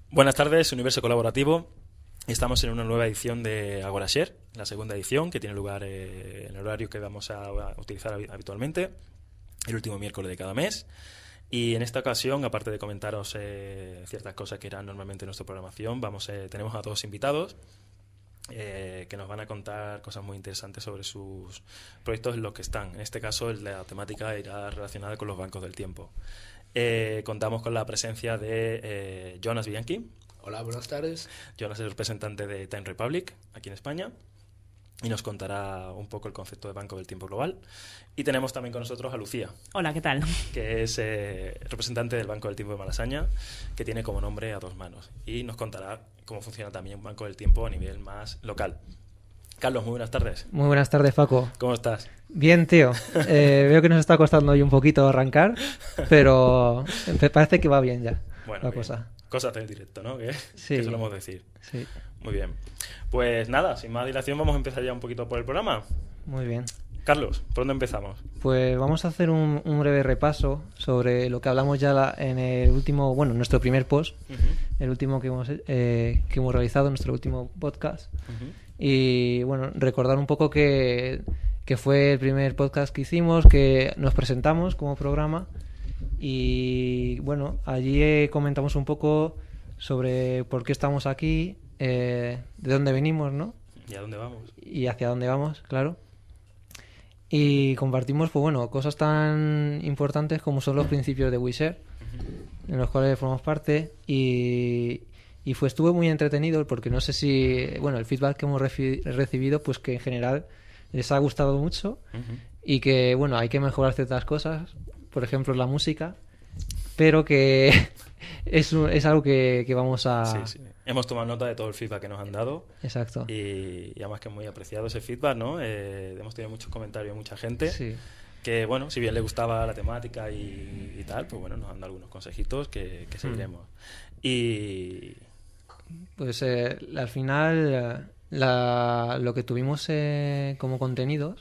Buenas tardes, Universo Colaborativo. Estamos en una nueva edición de AgoraShare, la segunda edición, que tiene lugar en el horario que vamos a utilizar habitualmente, el último miércoles de cada mes. Y en esta ocasión, aparte de comentaros ciertas cosas que eran normalmente en nuestra programación, tenemos a dos invitados que nos van a contar cosas muy interesantes sobre sus proyectos en los que están. En este caso, la temática irá relacionada con los bancos del tiempo. Contamos con la presencia de Jonas Bianchi. Hola, buenas tardes. Jonas es el representante de Time Republic aquí en España y nos contará un poco el concepto de Banco del Tiempo Global. Y tenemos también con nosotros a Lucía. Hola, ¿qué tal? Que es representante del Banco del Tiempo de Malasaña, que tiene como nombre A Dos Manos. Y nos contará cómo funciona también un Banco del Tiempo a nivel más local. Carlos, muy buenas tardes. Muy buenas tardes, Paco. ¿Cómo estás? Bien, tío. Veo que nos está costando hoy un poquito arrancar, pero parece que va bien ya la cosa. Cosas del directo, ¿no? Que Sí. solemos decir. Sí. Muy bien. Pues nada, sin más dilación, vamos a empezar ya un poquito por el programa. Muy bien. Carlos, ¿por dónde empezamos? Pues vamos a hacer un breve repaso sobre lo que hablamos ya en el último, nuestro primer post, el último que hemos realizado, nuestro último podcast. Y bueno, recordar un poco que fue el primer podcast que hicimos, que nos presentamos como programa y bueno, allí comentamos un poco sobre por qué estamos aquí, de dónde venimos, ¿no? ¿Y a dónde vamos? Y hacia dónde vamos, claro. Y compartimos, pues bueno, cosas tan importantes como son los principios de WeShare, en los cuales formamos parte y estuvo muy entretenido porque no sé si, el feedback que hemos recibido, pues que en general les ha gustado mucho y que, hay que mejorar ciertas cosas, por ejemplo la música, pero que es algo que vamos a... Sí. Hemos tomado nota de todo el feedback que nos han dado. Exacto. Y además que es muy apreciado ese feedback, ¿no? Hemos tenido muchos comentarios de mucha gente. Sí. Que, si bien le gustaba la temática y tal, pues nos han dado algunos consejitos que seguiremos. Y... Pues al final lo que tuvimos como contenidos,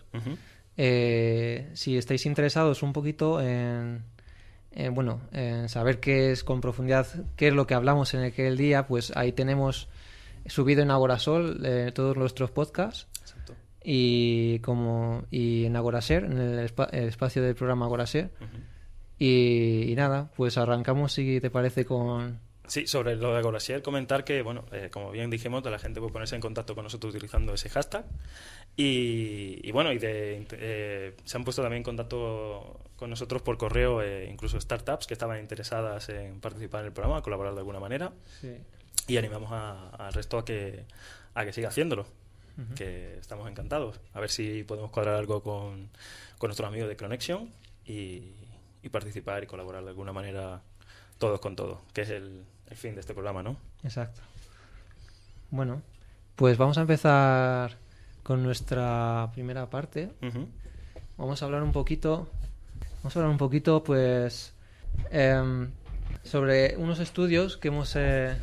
si estáis interesados un poquito en saber qué es con profundidad, qué es lo que hablamos en aquel día, pues ahí tenemos subido en Agorasol todos nuestros podcasts. Exacto. Y en AgoraShare, en el espacio del programa AgoraShare. Y nada, pues arrancamos, si te parece, con... Sí, sobre lo de AgoraShare, comentar que, como bien dijimos, la gente puede ponerse en contacto con nosotros utilizando ese hashtag. Se han puesto también en contacto con nosotros por correo, incluso startups que estaban interesadas en participar en el programa, a colaborar de alguna manera. Sí. Y animamos al resto a que siga haciéndolo, que estamos encantados. A ver si podemos cuadrar algo con nuestros amigos de Connection y participar y colaborar de alguna manera todos con todo, que es el fin de este programa, ¿no? Exacto. Bueno, pues vamos a empezar con nuestra primera parte. Vamos a hablar un poquito, pues, sobre unos estudios que hemos...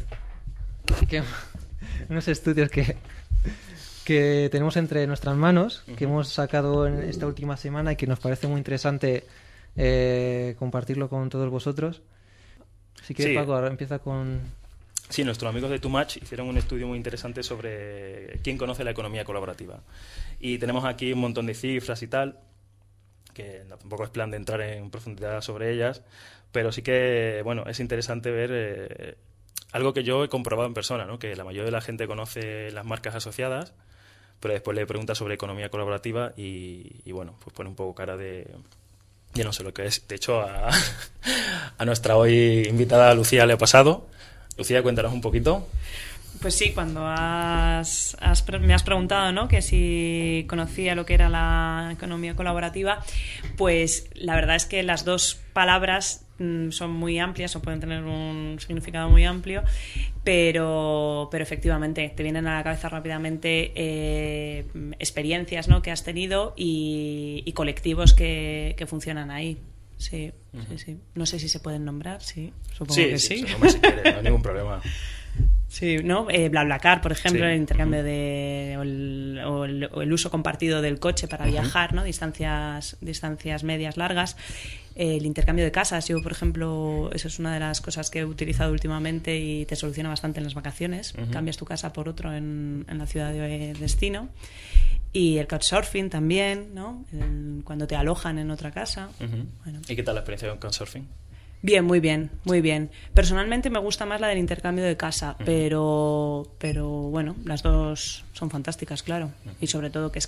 unos estudios que tenemos entre nuestras manos, que hemos sacado en esta última semana y que nos parece muy interesante compartirlo con todos vosotros. Si quieres, sí. Paco, ahora empieza con... Sí, nuestros amigos de Too Much hicieron un estudio muy interesante sobre quién conoce la economía colaborativa. Y tenemos aquí un montón de cifras y tal, que tampoco es plan de entrar en profundidad sobre ellas, pero sí que, es interesante ver algo que yo he comprobado en persona, ¿no? Que la mayoría de la gente conoce las marcas asociadas, pero después le pregunta sobre economía colaborativa y pues pone un poco cara de... Yo no sé lo que es. De hecho, a nuestra hoy invitada Lucía le ha pasado. Lucía, cuéntanos un poquito. Pues sí, cuando me has preguntado, ¿no?, que si conocía lo que era la economía colaborativa, pues la verdad es que las dos palabras son muy amplias o pueden tener un significado muy amplio, pero efectivamente te vienen a la cabeza rápidamente experiencias, ¿no?, que has tenido y colectivos que funcionan ahí. Sí, sí. No sé si se pueden nombrar, sí. Supongo que sí. Sí, si quieres, no hay ningún problema. Sí, ¿no? BlaBlaCar, por ejemplo, sí. El intercambio o el uso compartido del coche para viajar, ¿no? Distancias medias, largas. El intercambio de casas, yo por ejemplo, eso es una de las cosas que he utilizado últimamente y te soluciona bastante en las vacaciones. Cambias tu casa por otro en la ciudad de destino. Y el couchsurfing también, ¿no? Cuando te alojan en otra casa. Bueno. ¿Y qué tal la experiencia con couchsurfing? Bien, muy bien, muy bien. Personalmente me gusta más la del intercambio de casa, pero bueno, las dos son fantásticas, claro. Y sobre todo que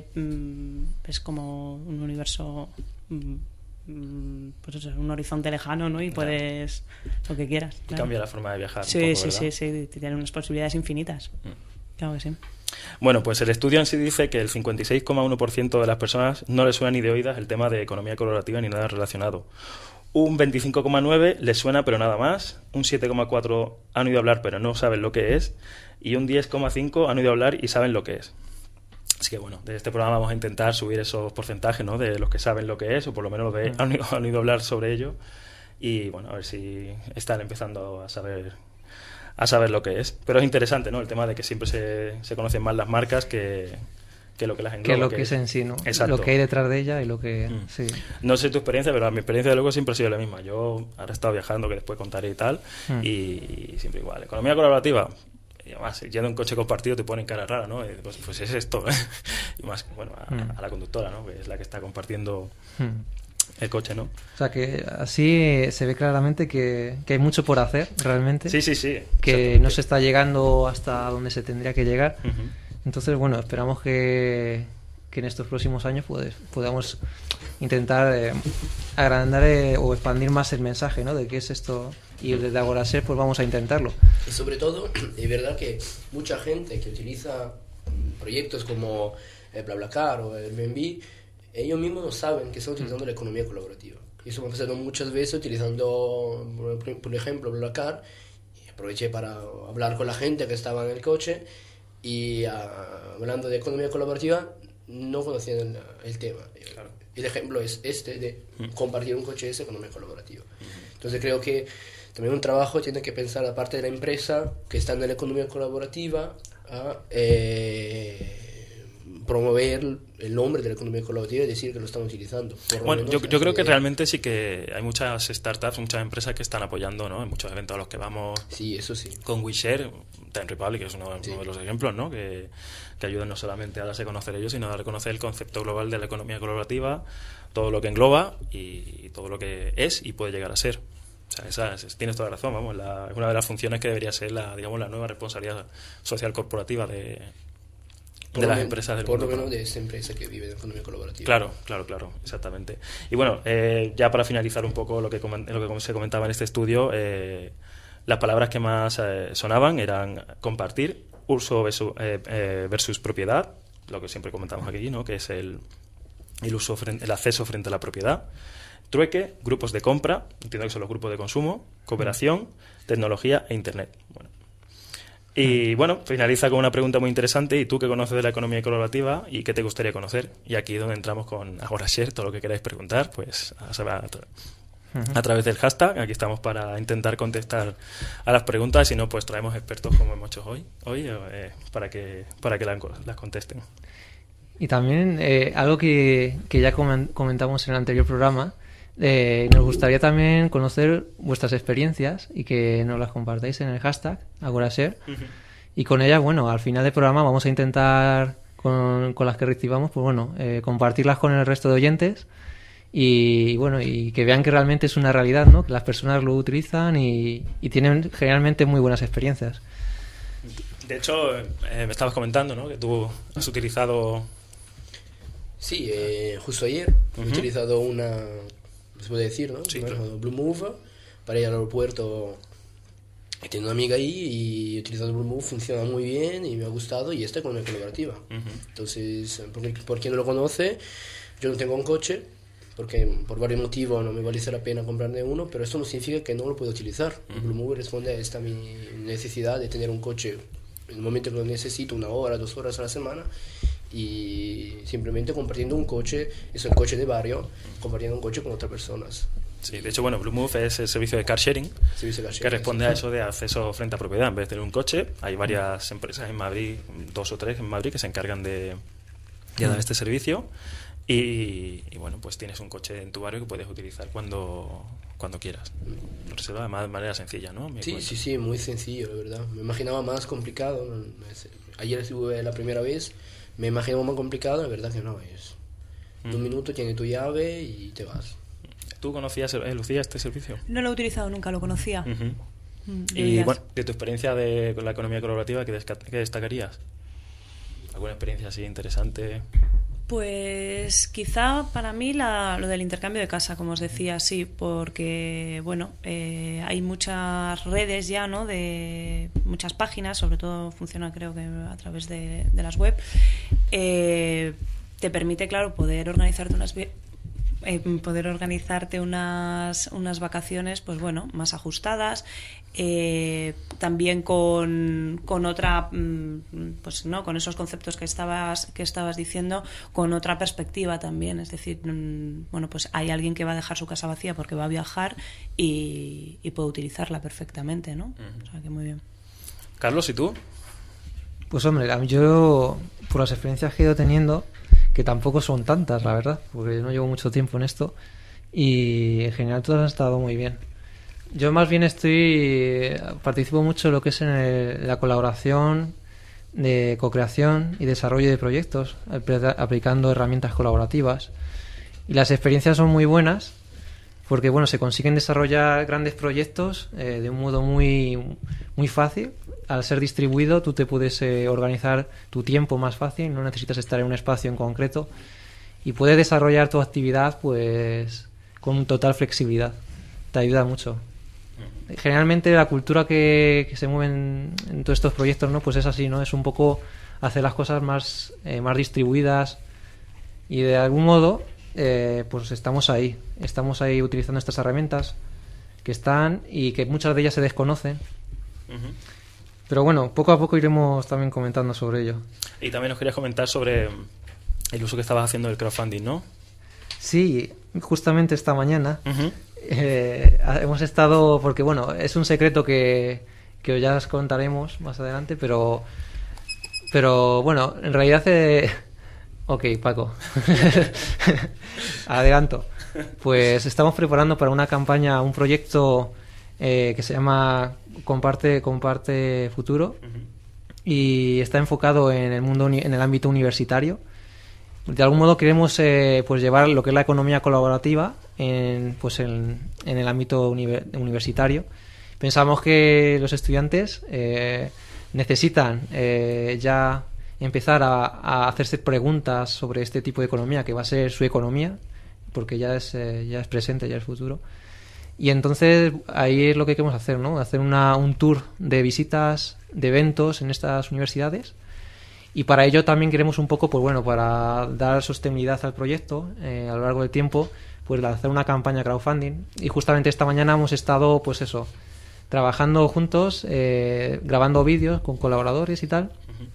es como un universo, pues eso, un horizonte lejano, ¿no? Y puedes lo que quieras. Y cambia la forma de viajar. Sí, un poco, sí, tiene unas posibilidades infinitas. Claro que sí. Bueno, pues el estudio en sí dice que el 56,1% de las personas no les suena ni de oídas el tema de economía colaborativa ni nada relacionado. Un 25,9% les suena pero nada más, un 7,4% han oído hablar pero no saben lo que es, y un 10,5% han oído hablar y saben lo que es. Así que bueno, de este programa vamos a intentar subir esos porcentajes, ¿no?, de los que saben lo que es, o por lo menos los que han oído hablar sobre ello, y bueno, a ver si están empezando a saber lo que es. Pero es interesante, ¿no?, el tema de que siempre se conocen más las marcas que lo que las engloba. Que lo que es en sí, ¿no? Exacto. Lo que hay detrás de ella y lo que... Sí. No sé tu experiencia, pero mi experiencia de luego siempre ha sido la misma. Yo ahora he estado viajando, que después contaré y tal, y siempre igual. Economía colaborativa, y además, yendo en coche compartido te ponen cara rara, ¿no? Pues es esto, y más, bueno, a la conductora, ¿no?, que es la que está compartiendo el coche, ¿no? O sea, que así se ve claramente que hay mucho por hacer, realmente. Sí. Que no se está llegando hasta donde se tendría que llegar. Entonces, bueno, esperamos que en estos próximos años podamos intentar agrandar o expandir más el mensaje, ¿no?, de qué es esto, y desde Agoraser pues vamos a intentarlo. Y sobre todo, es verdad que mucha gente que utiliza proyectos como BlaBlaCar o Airbnb, ellos mismos no saben que están utilizando la economía colaborativa. Y eso me ha pasado muchas veces utilizando, por ejemplo, BlaBlaCar. Aproveché para hablar con la gente que estaba en el coche y hablando de economía colaborativa no conocían el tema. Claro. El ejemplo es este de compartir un coche, es economía colaborativa. Entonces creo que también un trabajo tiene que pensar, aparte de la empresa que está en la economía colaborativa, a promover el nombre de la economía colaborativa y decir que lo están utilizando. Bueno, yo creo que realmente sí que hay muchas startups, muchas empresas que están apoyando, ¿no?, en muchos eventos a los que vamos. Sí, eso sí. Con WeShare, Time Republic es uno de los ejemplos, ¿no?, que ayudan no solamente a darse a conocer ellos, sino a dar a conocer el concepto global de la economía colaborativa, todo lo que engloba y todo lo que es y puede llegar a ser. O sea, tienes toda la razón, vamos, es una de las funciones que debería ser la nueva responsabilidad social corporativa de las empresas del mundo. Por lo menos de esta empresa que vive de economía colaborativa. Claro, exactamente. Y bueno, ya para finalizar un poco lo que se comentaba en este estudio, las palabras que más sonaban eran compartir, uso versus propiedad, lo que siempre comentamos aquí, ¿no?, que es el uso el acceso frente a la propiedad, trueque, grupos de compra, entiendo que son los grupos de consumo, cooperación, tecnología e internet. Y bueno, finaliza con una pregunta muy interesante. ¿Y tú qué conoces de la economía colaborativa y qué te gustaría conocer? Y aquí es donde entramos con Agoraser. Todo lo que queráis preguntar, pues a través del hashtag. Aquí estamos para intentar contestar a las preguntas. Si no, pues traemos expertos como hemos hecho hoy para que las contesten. Y también algo que ya comentamos en el anterior programa, nos gustaría también conocer vuestras experiencias y que nos las compartáis en el hashtag Agoraser. Y con ellas, bueno, al final del programa vamos a intentar, con las que recibamos, pues bueno, compartirlas con el resto de oyentes y bueno, y que vean que realmente es una realidad, ¿no?, que las personas lo utilizan y tienen generalmente muy buenas experiencias. De hecho, me estabas comentando, ¿no?, que tú has utilizado... Sí, justo ayer he utilizado una... se puede decir, ¿no? Sí, claro. Blue Move para ir al aeropuerto. Tengo una amiga ahí y he utilizado Blue Move, funciona muy bien y me ha gustado, y esta es economía colaborativa. Entonces, por quien no lo conoce, yo no tengo un coche porque por varios motivos no me vale la pena comprarme uno, pero esto no significa que no lo puedo utilizar. Blue Move responde a esta mi necesidad de tener un coche en el momento que lo necesito, 1 hora, 2 horas a la semana, y simplemente compartiendo un coche, es el coche de barrio, compartiendo un coche con otras personas. Sí, de hecho, bueno, Blue Move es el servicio de car sharing, que responde a eso de acceso frente a propiedad. En vez de tener un coche, hay varias empresas en Madrid, 2 o 3 en Madrid, que se encargan de dar este servicio. Y bueno, pues tienes un coche en tu barrio que puedes utilizar cuando quieras. Reserva además de manera sencilla, ¿no? Sí, muy sencillo, la verdad. Me imaginaba más complicado. Ayer estuve la primera vez, me imaginaba más complicado, la verdad que no. Es 2 minutos, tienes tu llave y te vas. ¿Tú conocías, Lucía, este servicio? No lo he utilizado nunca, lo conocía. Y bueno, de tu experiencia con la economía colaborativa, ¿qué destacarías? ¿Alguna experiencia así interesante? Pues quizá para mí lo del intercambio de casa, como os decía, sí, porque bueno, hay muchas redes ya, ¿no? De muchas páginas, sobre todo funciona creo que a través de las web. Te permite, claro, poder organizarte unas vacaciones, pues bueno, más ajustadas. También con otra, pues no, con esos conceptos que estabas diciendo, con otra perspectiva también, es decir, bueno, pues hay alguien que va a dejar su casa vacía porque va a viajar y puede utilizarla perfectamente, ¿no? O sea que muy bien. Carlos, ¿y tú? Pues hombre, yo por las experiencias que he ido teniendo, que tampoco son tantas, la verdad, porque no llevo mucho tiempo en esto, y en general todas han estado muy bien. Yo más bien participo mucho en lo que es en la colaboración de co-creación y desarrollo de proyectos, aplicando herramientas colaborativas. Y las experiencias son muy buenas porque bueno, se consiguen desarrollar grandes proyectos de un modo muy, muy fácil. Al ser distribuido, tú te puedes organizar tu tiempo más fácil, no necesitas estar en un espacio en concreto y puedes desarrollar tu actividad pues con total flexibilidad. Te ayuda mucho. Generalmente la cultura que se mueve en todos estos proyectos, ¿no? Pues es así, ¿no? Es un poco hacer las cosas más distribuidas y de algún modo pues estamos ahí utilizando estas herramientas que están y que muchas de ellas se desconocen. Pero bueno, poco a poco iremos también comentando sobre ello. Y también nos querías comentar sobre el uso que estabas haciendo del crowdfunding, ¿no? Sí, justamente esta mañana hemos estado, porque bueno, es un secreto que ya os contaremos más adelante, pero bueno, en realidad ok, Paco. Adelanto. Pues estamos preparando para una campaña, un proyecto que se llama Comparte Futuro y está enfocado en el ámbito universitario. De algún modo queremos pues llevar lo que es la economía colaborativa en el ámbito universitario. Pensamos que los estudiantes necesitan ya empezar a hacerse preguntas sobre este tipo de economía, que va a ser su economía, porque ya es presente, ya es futuro. Y entonces ahí es lo que queremos hacer, ¿no? Hacer un tour de visitas, de eventos en estas universidades. Y para ello también queremos un poco, pues bueno, para dar sostenibilidad al proyecto a lo largo del tiempo, pues lanzar una campaña crowdfunding. Y justamente esta mañana hemos estado, pues eso, trabajando juntos, grabando vídeos con colaboradores y tal.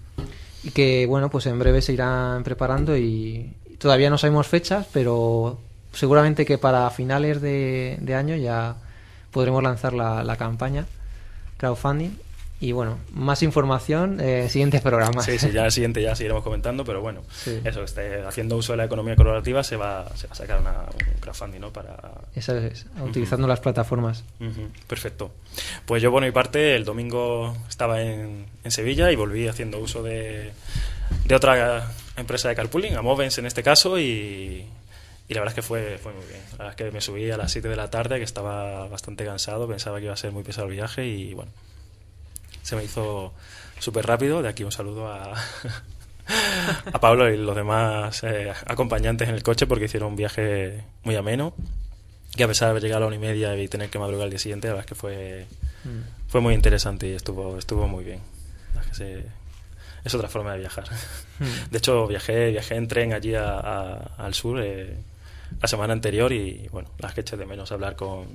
Y que, bueno, pues en breve se irán preparando y todavía no sabemos fechas, pero seguramente que para finales de año ya podremos lanzar la campaña crowdfunding. Y bueno, más información siguientes programas. Sí, ya el siguiente ya seguiremos comentando, pero bueno, sí. Eso, haciendo uso de la economía colaborativa se va a sacar un crowdfunding, ¿no? Eso es, utilizando las plataformas. Perfecto. Pues yo por mi parte el domingo estaba en Sevilla y volví haciendo uso de otra empresa de carpooling, a Movens en este caso, y la verdad es que fue muy bien. La verdad es que me subí a las 7 de la tarde, que estaba bastante cansado, pensaba que iba a ser muy pesado el viaje y bueno, se me hizo súper rápido. De aquí un saludo a Pablo y los demás acompañantes en el coche, porque hicieron un viaje muy ameno, que a pesar de haber llegado a la 1:30 y tener que madrugar al día siguiente, la verdad es que fue muy interesante y estuvo muy bien. La verdad es que es otra forma de viajar. De hecho, viajé en tren allí al sur la semana anterior y bueno, las que eché de menos hablar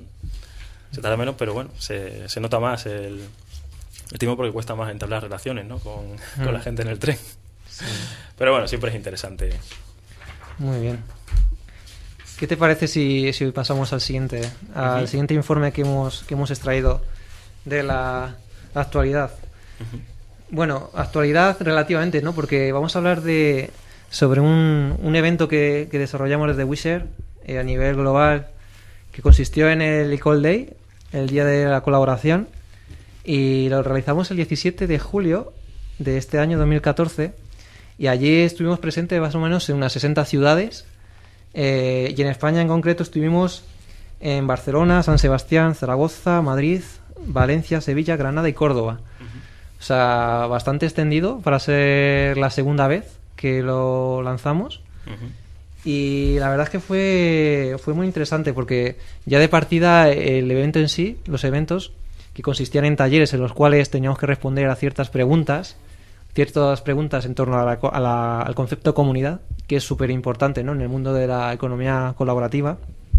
se tarda menos, pero bueno, se nota más el tiempo, porque cuesta más entablar relaciones, ¿no? con la gente en el tren. Sí. Pero bueno, siempre es interesante. Muy bien. ¿Qué te parece si pasamos al siguiente informe que hemos extraído de la actualidad? Bueno, actualidad relativamente, ¿no? Porque vamos a hablar de sobre un evento que desarrollamos desde WeShare a nivel global, que consistió en el Ecole Day, el Día de la Colaboración, y lo realizamos el 17 de julio de este año 2014, y allí estuvimos presentes más o menos en unas 60 ciudades, y en España en concreto estuvimos en Barcelona, San Sebastián, Zaragoza, Madrid, Valencia, Sevilla, Granada y Córdoba. O sea, bastante extendido para ser la segunda vez que lo lanzamos. Y la verdad es que fue muy interesante, porque ya de partida el evento en sí, los eventos, que consistían en talleres en los cuales teníamos que responder a ciertas preguntas en torno al concepto de comunidad, que es súper importante, ¿no?, en el mundo de la economía colaborativa.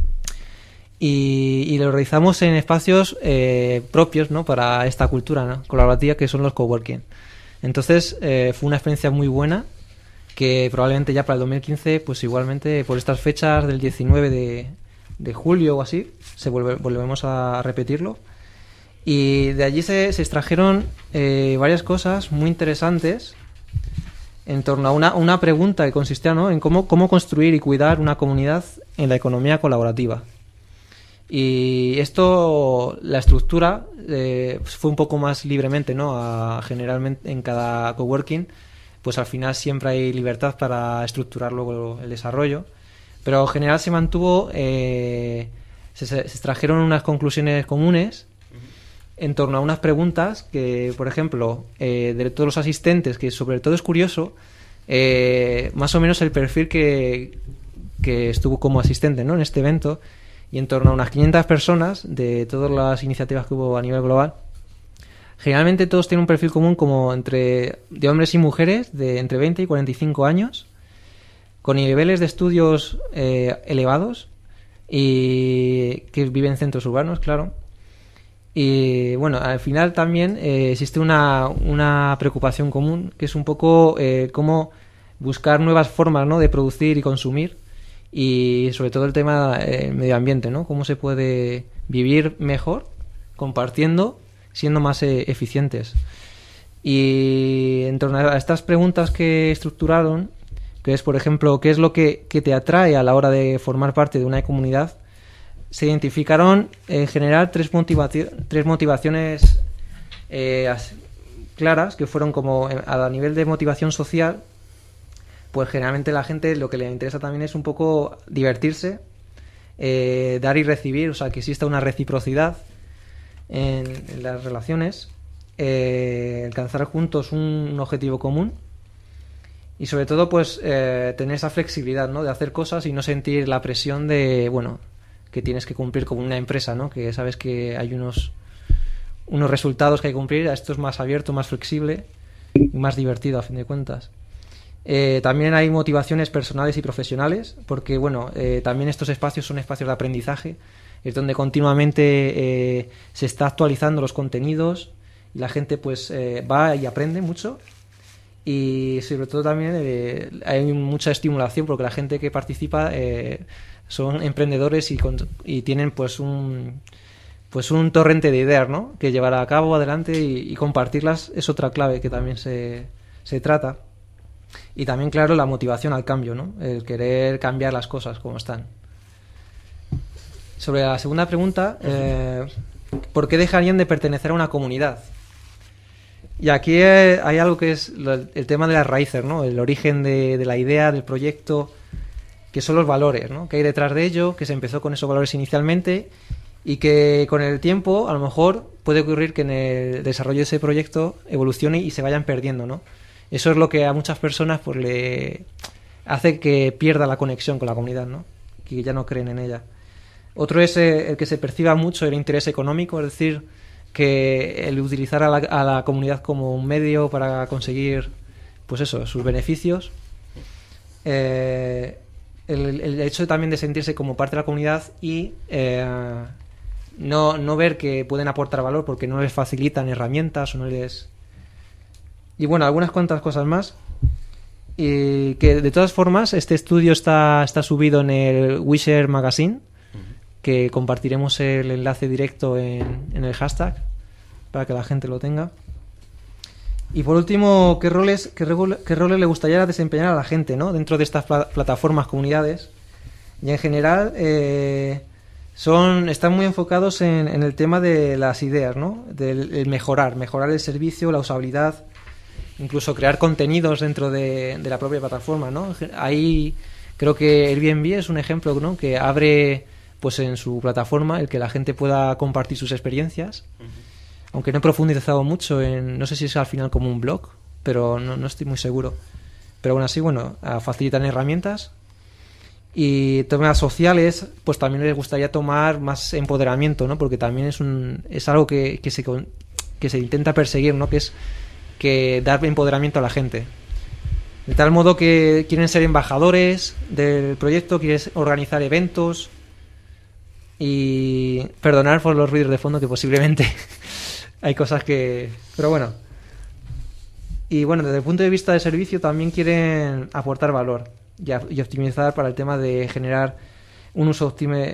Y lo realizamos en espacios propios, ¿no?, para esta cultura, ¿no?, colaborativa, que son los coworking. Entonces fue una experiencia muy buena, que probablemente ya para el 2015, pues igualmente por estas fechas del 19 de julio o así, volvemos a repetirlo. Y de allí se extrajeron varias cosas muy interesantes en torno a una pregunta que consistía, ¿no?, en cómo construir y cuidar una comunidad en la economía colaborativa. Y esto, la estructura fue un poco más libremente, ¿no? Generalmente en cada coworking, pues al final siempre hay libertad para estructurar luego el desarrollo, pero en general se mantuvo, se extrajeron unas conclusiones comunes en torno a unas preguntas que, por ejemplo, de todos los asistentes, que sobre todo es curioso, más o menos el perfil que estuvo como asistente, ¿no?, en este evento, y en torno a unas 500 personas de todas las iniciativas que hubo a nivel global. Generalmente todos tienen un perfil común como de hombres y mujeres de entre 20 y 45 años, con niveles de estudios elevados y que viven en centros urbanos, claro. Y bueno, al final también existe una preocupación común, que es un poco cómo buscar nuevas formas, ¿no?, de producir y consumir, y sobre todo el tema del medio ambiente, ¿no?, cómo se puede vivir mejor compartiendo, siendo más eficientes. Y en torno a estas preguntas que estructuraron, que es, por ejemplo, qué es lo que te atrae a la hora de formar parte de una comunidad, se identificaron en general tres motivaciones claras, que fueron como a nivel de motivación social. Pues generalmente la gente lo que le interesa también es un poco divertirse, dar y recibir, o sea, que exista una reciprocidad en las relaciones, alcanzar juntos un objetivo común, y sobre todo pues tener esa flexibilidad, ¿no?, de hacer cosas y no sentir la presión de, bueno, que tienes que cumplir como una empresa, ¿no?, que sabes que hay unos resultados que hay que cumplir. Esto es más abierto, más flexible y más divertido a fin de cuentas. También hay motivaciones personales y profesionales, porque bueno, también estos espacios son espacios de aprendizaje, es donde continuamente se está actualizando los contenidos y la gente pues va y aprende mucho, y sobre todo también hay mucha estimulación, porque la gente que participa son emprendedores y tienen pues un torrente de ideas, ¿no?, que llevar a cabo adelante, y compartirlas es otra clave que también se trata. Y también, claro, la motivación al cambio, ¿no?, el querer cambiar las cosas como están. Sobre la segunda pregunta, ¿por qué dejarían de pertenecer a una comunidad? Y aquí hay algo que es el tema de las raíces, ¿no?, el origen de la idea, del proyecto, que son los valores, ¿no?, que hay detrás de ello, que se empezó con esos valores inicialmente, y que con el tiempo a lo mejor puede ocurrir que en el desarrollo de ese proyecto evolucione y se vayan perdiendo, ¿no? Eso es lo que a muchas personas pues le hace que pierda la conexión con la comunidad, ¿no?, que ya no creen en ella. Otro es el que se perciba mucho el interés económico, es decir, que el utilizar a la comunidad como un medio para conseguir, pues eso, sus beneficios. El hecho también de sentirse como parte de la comunidad y no ver que pueden aportar valor porque no les facilitan herramientas o no les... Y bueno, algunas cuantas cosas más. Y que de todas formas este estudio está subido en el WeShare Magazine, que compartiremos el enlace directo en el hashtag para que la gente lo tenga. Y por último, ¿qué roles le gustaría desempeñar a la gente, ¿no? Dentro de estas plataformas, comunidades? Y en general están muy enfocados en el tema de las ideas, ¿no? Del mejorar el servicio, la usabilidad, incluso crear contenidos dentro de la propia plataforma, ¿no? Ahí creo que Airbnb es un ejemplo, ¿no? Que abre pues en su plataforma el que la gente pueda compartir sus experiencias. Aunque no he profundizado mucho no sé si es al final como un blog, pero no estoy muy seguro. Pero aún así, facilitan herramientas. Y temas sociales, pues también les gustaría tomar más empoderamiento, ¿no? Porque también es algo que se intenta perseguir, ¿no? Que es que dar empoderamiento a la gente. De tal modo que quieren ser embajadores del proyecto, quieren organizar eventos. Y perdonar por los ruidos de fondo, que posiblemente hay cosas que... Pero bueno. Y bueno, desde el punto de vista de servicio también quieren aportar valor y optimizar para el tema de generar un uso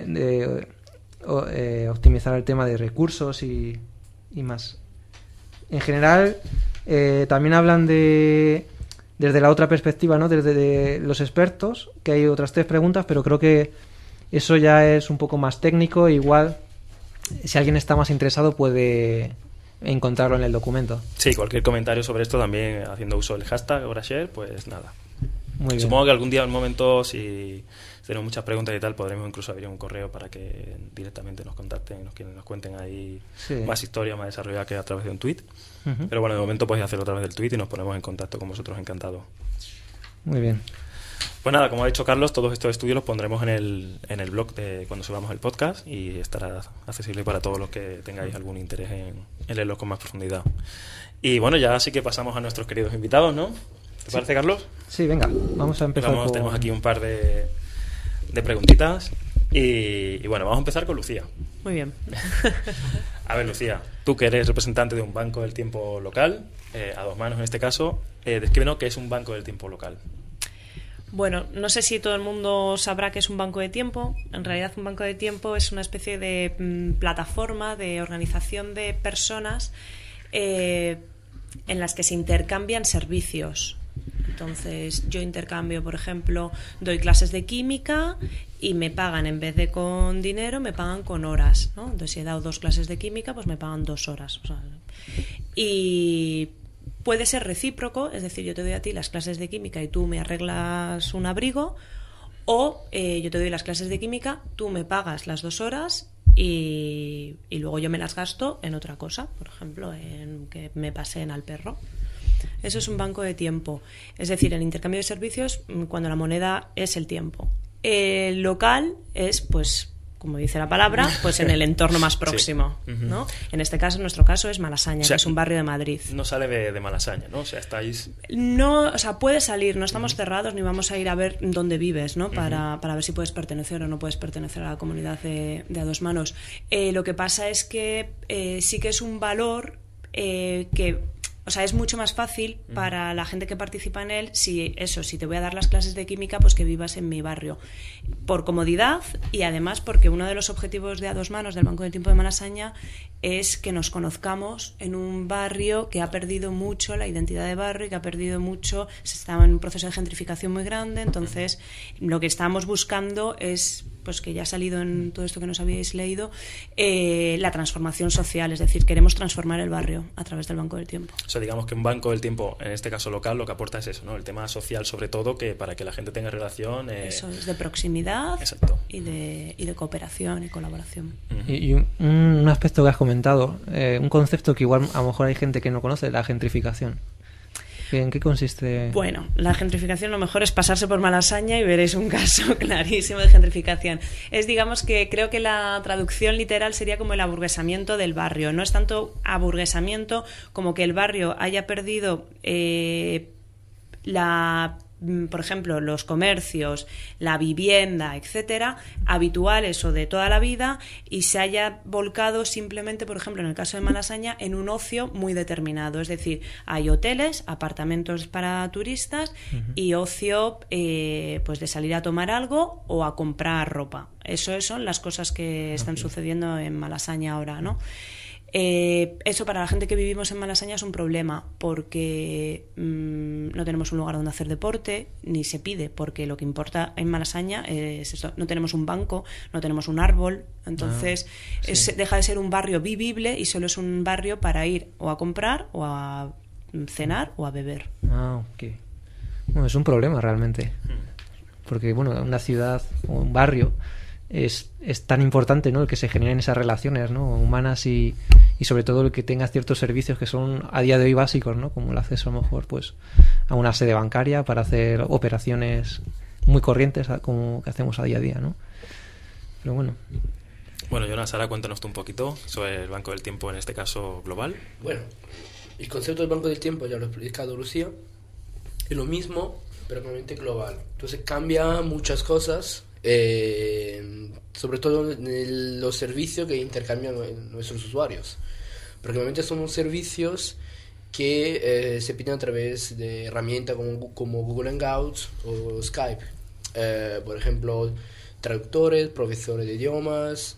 optimizar el tema de recursos y más. En general, también hablan desde la otra perspectiva, ¿no? Desde los expertos, que hay otras 3 preguntas, pero creo que eso ya es un poco más técnico. Igual, si alguien está más interesado, puede encontrarlo en el documento. Sí, cualquier comentario sobre esto también haciendo uso del hashtag Orashare, pues nada. Muy bien. Supongo que algún día, en un momento, si tenemos muchas preguntas y tal, podremos incluso abrir un correo para que directamente nos contacten y nos cuenten ahí más historias, más desarrolladas que a través de un tweet. Pero bueno, de momento podéis hacerlo a través del tweet y nos ponemos en contacto con vosotros, encantado. Muy bien. Pues nada, como ha dicho Carlos, todos estos estudios los pondremos en el blog de cuando subamos el podcast y estará accesible para todos los que tengáis algún interés en leerlos con más profundidad. Y bueno, ya sí que pasamos a nuestros queridos invitados, ¿no? ¿Te parece, Carlos? Sí, venga, vamos a empezar. Tenemos aquí un par de preguntitas y bueno, vamos a empezar con Lucía. Muy bien. A ver, Lucía, tú que eres representante de un banco del tiempo local, a 2 manos en este caso, descríbenos qué es un banco del tiempo local. Bueno, no sé si todo el mundo sabrá qué es un banco de tiempo. En realidad, un banco de tiempo es una especie de plataforma de organización de personas en las que se intercambian servicios. Entonces, yo intercambio, por ejemplo, doy clases de química y me pagan, en vez de con dinero, me pagan con horas, ¿no? Entonces, si he dado 2 clases de química, pues me pagan 2 horas. O sea, y puede ser recíproco, es decir, yo te doy a ti las clases de química y tú me arreglas un abrigo, o yo te doy las clases de química, tú me pagas las 2 horas y luego yo me las gasto en otra cosa, por ejemplo, en que me paseen al perro. Eso es un banco de tiempo, es decir, el intercambio de servicios cuando la moneda es el tiempo. El local es, pues, como dice la palabra, pues en el entorno más próximo, sí. ¿No? En este caso, en nuestro caso, es Malasaña, que es un barrio de Madrid. No sale de Malasaña, ¿no? O sea, estáis... No, o sea, puede salir, no estamos cerrados ni vamos a ir a ver dónde vives, ¿no? Para ver si puedes pertenecer o no puedes pertenecer a la comunidad de a 2 manos. Lo que pasa es que sí que es un valor que... O sea, es mucho más fácil para la gente que participa en él si te voy a dar las clases de química, pues que vivas en mi barrio. Por comodidad y además porque uno de los objetivos de a 2 manos del Banco del Tiempo de Malasaña es que nos conozcamos en un barrio que ha perdido mucho la identidad de barrio y que ha perdido mucho, se estaba en un proceso de gentrificación muy grande. Entonces, lo que estamos buscando es, pues que ya ha salido en todo esto que nos habíais leído, la transformación social, es decir, queremos transformar el barrio a través del Banco del Tiempo. O sea, digamos que un Banco del Tiempo, en este caso local, lo que aporta es eso, ¿no? El tema social, sobre todo, que para que la gente tenga relación... Eso es de proximidad. Exacto. Y de cooperación y colaboración. Y un aspecto que has comentado, un concepto que igual a lo mejor hay gente que no conoce, la gentrificación. ¿En qué consiste? Bueno, la gentrificación lo mejor es pasarse por Malasaña y veréis un caso clarísimo de gentrificación. Es, digamos, que creo que la traducción literal sería como el aburguesamiento del barrio. No es tanto aburguesamiento como que el barrio haya perdido por ejemplo, los comercios, la vivienda, etcétera, habituales o de toda la vida, y se haya volcado simplemente, por ejemplo, en el caso de Malasaña, en un ocio muy determinado. Es decir, hay hoteles, apartamentos para turistas y ocio pues de salir a tomar algo o a comprar ropa. Eso son las cosas que están sucediendo en Malasaña ahora, ¿no? Eso para la gente que vivimos en Malasaña es un problema porque no tenemos un lugar donde hacer deporte, ni se pide, porque lo que importa en Malasaña es eso. No tenemos un banco, no tenemos un árbol, entonces deja de ser un barrio vivible y solo es un barrio para ir o a comprar o a cenar o a beber. Ok. Bueno, es un problema realmente, porque bueno, una ciudad o un barrio es tan importante, ¿no?, el que se generen esas relaciones, ¿no?, humanas y sobre todo el que tenga ciertos servicios que son a día de hoy básicos, ¿no?, como el acceso a lo mejor pues a una sede bancaria para hacer operaciones muy corrientes como que hacemos a día ¿no? Pero bueno, Jonas, ahora cuéntanos tú un poquito sobre el Banco del Tiempo, en este caso global. Bueno, el concepto del Banco del Tiempo ya lo ha explicado Lucía, es lo mismo pero realmente global, entonces cambia muchas cosas, sobre todo en los servicios que intercambian nuestros usuarios, porque realmente son servicios que se piden a través de herramientas como Google Hangouts o Skype, por ejemplo traductores, profesores de idiomas,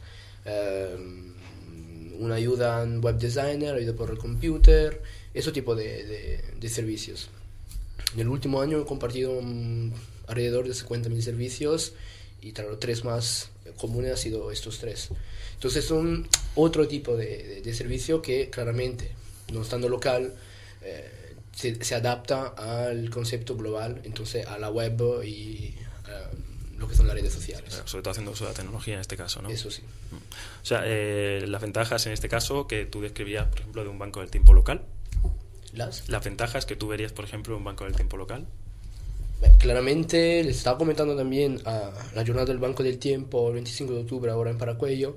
una ayuda en web designer, ayuda por el computer, ese tipo de servicios. En el último año he compartido alrededor de 50.000 servicios y los 3 más comunes han sido estos 3. Entonces son otro tipo de servicio que claramente, no estando local, se adapta al concepto global, entonces a la web y lo que son las redes sociales. Sobre todo haciendo uso de la tecnología en este caso, ¿no? Eso sí. O sea, las ventajas en este caso que tú describías, por ejemplo, de un banco del tiempo local. Las ventajas que tú verías, por ejemplo, en un banco del tiempo local. Claramente, les estaba comentando también a la jornada del Banco del Tiempo el 25 de octubre ahora en Paracuello.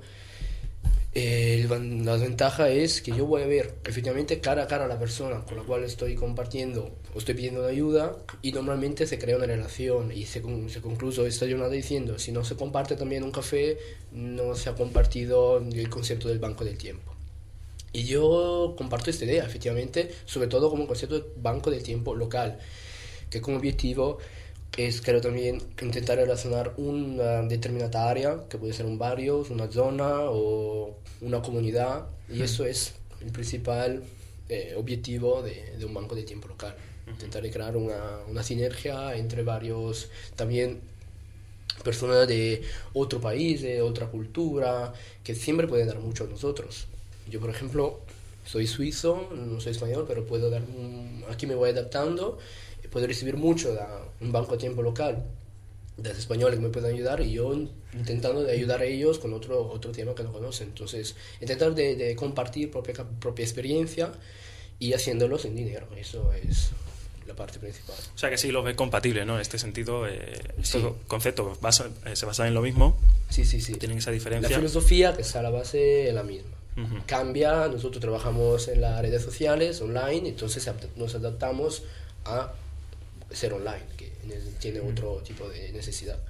La ventaja es que yo voy a ver efectivamente cara a cara a la persona con la cual estoy compartiendo o estoy pidiendo ayuda, y normalmente se crea una relación y se concluye esta jornada diciendo: si no se comparte también un café, no se ha compartido el concepto del Banco del Tiempo. Y yo comparto esta idea, efectivamente, sobre todo como concepto de Banco del Tiempo local, que como objetivo es, creo, también intentar relacionar una determinada área, que puede ser un barrio, una zona o una comunidad, y eso es el principal objetivo de un banco de tiempo local. Intentar crear una sinergia entre varios, también personas de otro país, de otra cultura, que siempre pueden dar mucho a nosotros. Yo, por ejemplo, soy suizo, no soy español, pero puedo dar aquí me voy adaptando, puedo recibir mucho de un banco de tiempo local, de los españoles que me pueden ayudar, y yo intentando de ayudar a ellos con otro tema que no conocen. Entonces, intentar de compartir propia experiencia y haciéndolo sin dinero, eso es la parte principal. O sea que sí los ves compatibles, ¿no? En este sentido, sí. Estos conceptos se basan en lo mismo. Sí. Tienen esa diferencia. La filosofía que está a la base es la misma. Uh-huh. Cambia, nosotros trabajamos en las redes sociales, online, entonces nos adaptamos a ser online, que tiene otro tipo de necesidad.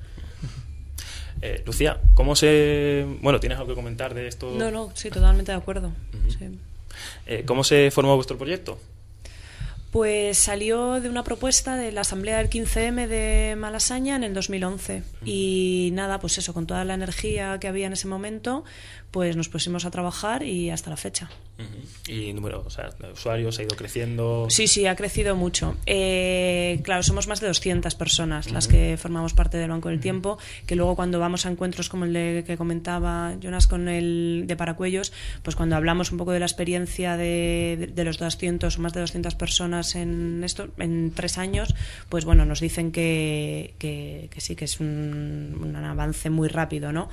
Lucía, ¿cómo se...? Bueno, ¿tienes algo que comentar de esto? No, sí, totalmente de acuerdo. Uh-huh. Sí. ¿Cómo se formó vuestro proyecto? Pues salió de una propuesta de la Asamblea del 15M de Malasaña en el 2011. Uh-huh. Y nada, pues eso, con toda la energía que había en ese momento, pues nos pusimos a trabajar y hasta la fecha. Uh-huh. ¿Y número, de usuarios ha ido creciendo? Sí, ha crecido mucho. Claro, somos más de 200 personas las que formamos parte del Banco del Tiempo, que luego cuando vamos a encuentros como el que comentaba Jonas con el de Paracuellos, pues cuando hablamos un poco de la experiencia de los 200 o más de 200 personas en 3 años, pues bueno, nos dicen que sí, que es un avance muy rápido, ¿no?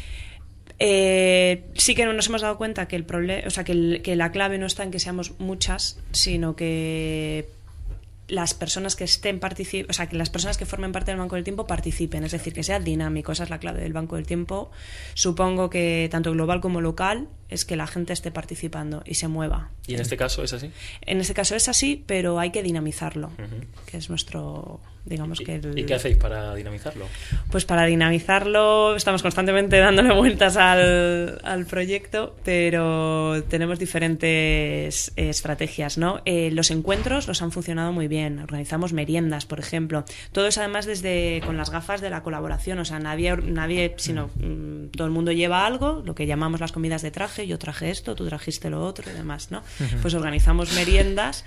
Sí que nos hemos dado cuenta que el problema, o sea, que la clave no está en que seamos muchas, sino que las personas que que las personas que formen parte del Banco del Tiempo participen, es decir, que sea dinámico. Esa es la clave del Banco del Tiempo. Supongo que tanto global como local es que la gente esté participando y se mueva. ¿Y en este caso es así? En este caso es así, pero hay que dinamizarlo, uh-huh. que es nuestro, digamos que ¿Y qué hacéis para dinamizarlo? Pues para dinamizarlo estamos constantemente dándole vueltas al proyecto, pero tenemos diferentes estrategias, ¿no? Los encuentros los han funcionado muy bien. Organizamos meriendas, por ejemplo. Todo eso además con las gafas de la colaboración. O sea, nadie sino todo el mundo lleva algo, lo que llamamos las comidas de traje, traje, yo traje esto, tú trajiste lo otro y demás, ¿no? Pues organizamos meriendas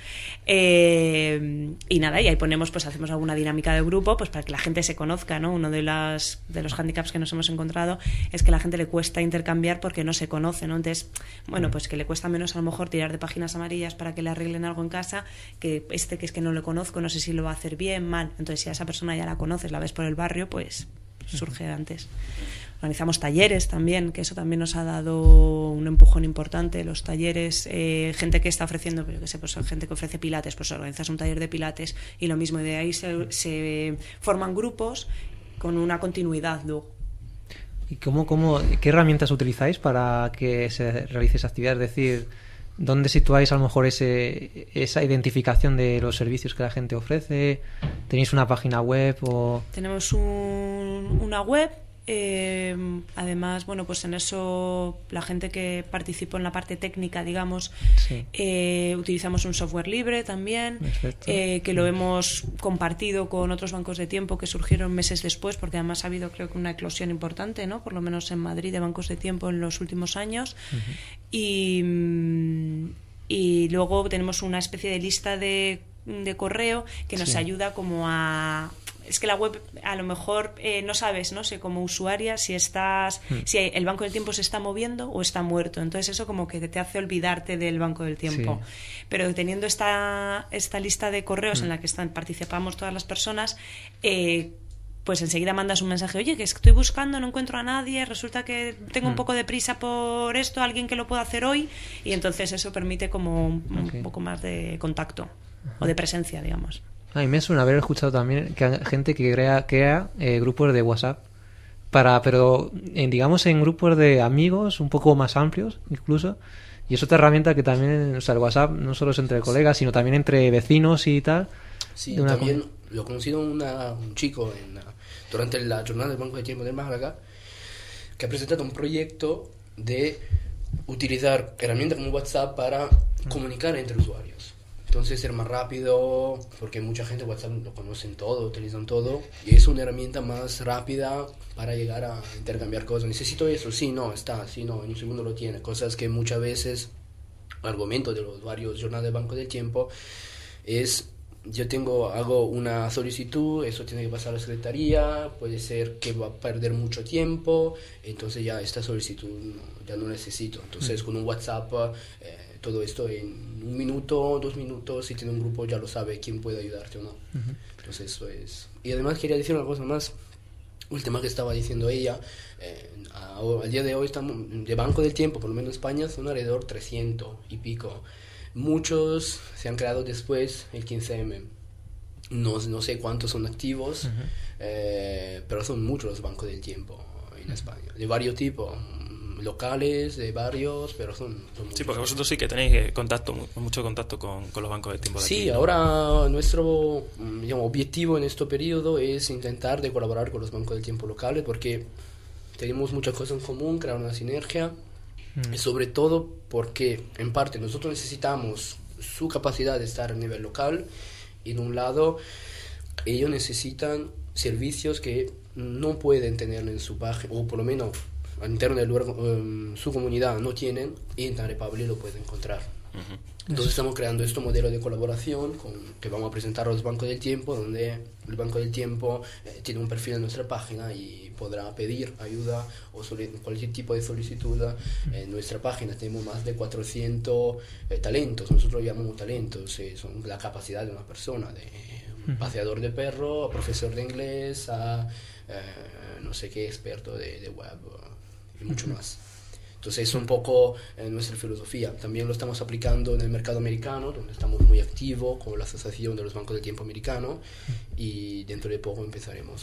y nada, y ahí ponemos, pues hacemos alguna dinámica de grupo, pues para que la gente se conozca, ¿no? Uno de los hándicaps que nos hemos encontrado es que a la gente le cuesta intercambiar porque no se conoce, ¿no? Entonces, bueno, pues que le cuesta menos a lo mejor tirar de páginas amarillas para que le arreglen algo en casa, que que es que no lo conozco, no sé si lo va a hacer bien, mal. Entonces, si a esa persona ya la conoces, la ves por el barrio, pues surge antes. Organizamos talleres también, que eso también nos ha dado un empujón importante. Los talleres, gente que está ofreciendo, pues yo qué sé, pues gente que ofrece pilates, pues organizas un taller de pilates y lo mismo, y de ahí se forman grupos con una continuidad luego. ¿Y qué herramientas utilizáis para que se realice esa actividad? Es decir, ¿dónde situáis a lo mejor esa identificación de los servicios que la gente ofrece? ¿Tenéis una página web o...? Tenemos una web. Además, bueno, pues en eso la gente que participó en la parte técnica, digamos, sí. Utilizamos un software libre también, que lo hemos compartido con otros bancos de tiempo que surgieron meses después, porque además ha habido, creo que, una eclosión importante, ¿no? Por lo menos en Madrid, de bancos de tiempo en los últimos años. Y luego tenemos una especie de lista de correo que nos ayuda como a... Es que la web a lo mejor no sabes, no sé, como usuaria si el banco del tiempo se está moviendo o está muerto. Entonces eso como que te hace olvidarte del banco del tiempo. Sí. Pero teniendo esta lista de correos en la que participamos todas las personas, pues enseguida mandas un mensaje, oye, que estoy buscando, no encuentro a nadie, resulta que tengo un poco de prisa por esto, alguien que lo pueda hacer hoy, y entonces eso permite como un poco más de contacto o de presencia, digamos. A mí me suena haber escuchado también que hay gente que crea grupos de WhatsApp pero digamos en grupos de amigos un poco más amplios incluso, y es otra herramienta que también, o sea, el WhatsApp no solo es entre colegas sino también entre vecinos y tal. Sí, también lo conocí un chico durante la jornada del Banco de Tiempo de Málaga, que ha presentado un proyecto de utilizar herramientas como WhatsApp para comunicar entre usuarios. Entonces ser más rápido, porque mucha gente WhatsApp lo conocen todo, utilizan todo, y es una herramienta más rápida para llegar a intercambiar cosas. Necesito eso, sí, no, está, sí, no, en un segundo lo tiene. Cosas que muchas veces, argumento de los varios jornadas de Banco del Tiempo, es, hago una solicitud, eso tiene que pasar a la secretaría, puede ser que va a perder mucho tiempo, entonces ya esta solicitud ya no necesito. Entonces con un WhatsApp... todo esto en 1 minuto, 2 minutos, si tiene un grupo ya lo sabe quién puede ayudarte o no. Entonces eso es. Y además quería decir una cosa más, el tema que estaba diciendo ella, al día de hoy estamos de Banco del Tiempo, por lo menos en España, son alrededor 300 y pico. Muchos se han creado después el 15M. No sé cuántos son activos, pero son muchos los bancos del tiempo en España, de varios tipos. Locales, de varios, pero son sí, porque vosotros sí que tenéis mucho contacto con los bancos de tiempo de aquí. Sí, ahora nuestro objetivo en este periodo es intentar de colaborar con los bancos del tiempo locales, porque tenemos muchas cosas en común, crear una sinergia, y sobre todo porque en parte nosotros necesitamos su capacidad de estar a nivel local, y de un lado ellos necesitan servicios que no pueden tener en su página, o por lo menos al interno del lugar, su comunidad no tienen, y en Tan Republic lo pueden encontrar. Entonces estamos creando este modelo de colaboración que vamos a presentar a los bancos del tiempo, donde el banco del tiempo tiene un perfil en nuestra página y podrá pedir ayuda o cualquier tipo de solicitud. En nuestra página tenemos más de 400 talentos, nosotros llamamos talentos, son la capacidad de una persona, de paseador de perro, a profesor de inglés, a no sé qué experto de web y mucho más. Entonces es un poco nuestra filosofía. También lo estamos aplicando en el mercado americano, donde estamos muy activos con la Asociación de los Bancos de Tiempo Americano, y dentro de poco empezaremos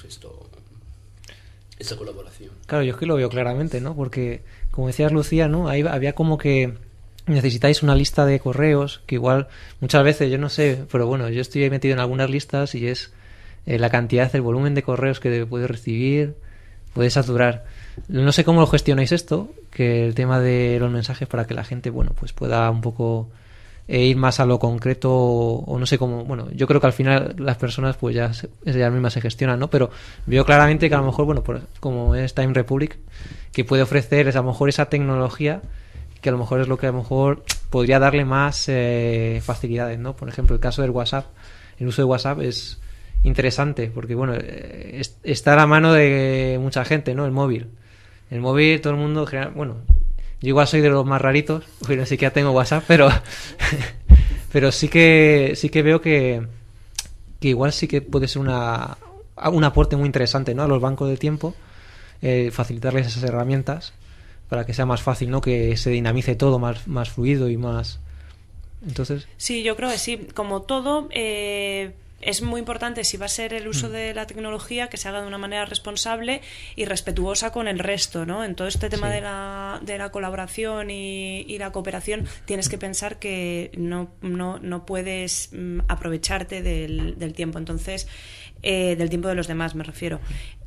esta colaboración. Claro, yo es que lo veo claramente, ¿no? Porque, como decías, Lucía, ¿no? Ahí había como que necesitáis una lista de correos, que igual muchas veces, yo no sé, pero bueno, yo estoy metido en algunas listas y es la cantidad, el volumen de correos que puedes recibir, puede saturar. No sé cómo lo gestionáis esto, que el tema de los mensajes, para que la gente, bueno, pues pueda un poco ir más a lo concreto, o no sé cómo. Bueno, yo creo que al final las personas pues ya ellas mismas se gestionan, ¿no? Pero veo claramente que a lo mejor, bueno, como es Time Republic, que puede ofrecer a lo mejor esa tecnología que a lo mejor es lo que a lo mejor podría darle más facilidades, ¿no? Por ejemplo, el caso del WhatsApp. El uso de WhatsApp es interesante porque, bueno, está a la mano de mucha gente, ¿no? El móvil, todo el mundo, bueno, yo igual soy de los más raritos, pero ni siquiera tengo WhatsApp, pero pero sí que veo que igual sí que puede ser un aporte muy interesante, ¿no? A los bancos de tiempo, facilitarles esas herramientas para que sea más fácil, ¿no? Que se dinamice todo más fluido y más. Entonces, sí, yo creo que sí. Como todo, es muy importante, si va a ser el uso de la tecnología, que se haga de una manera responsable y respetuosa con el resto, ¿no? En todo este tema de la colaboración y la cooperación, tienes que pensar que no puedes aprovecharte del tiempo. Entonces, del tiempo de los demás, me refiero.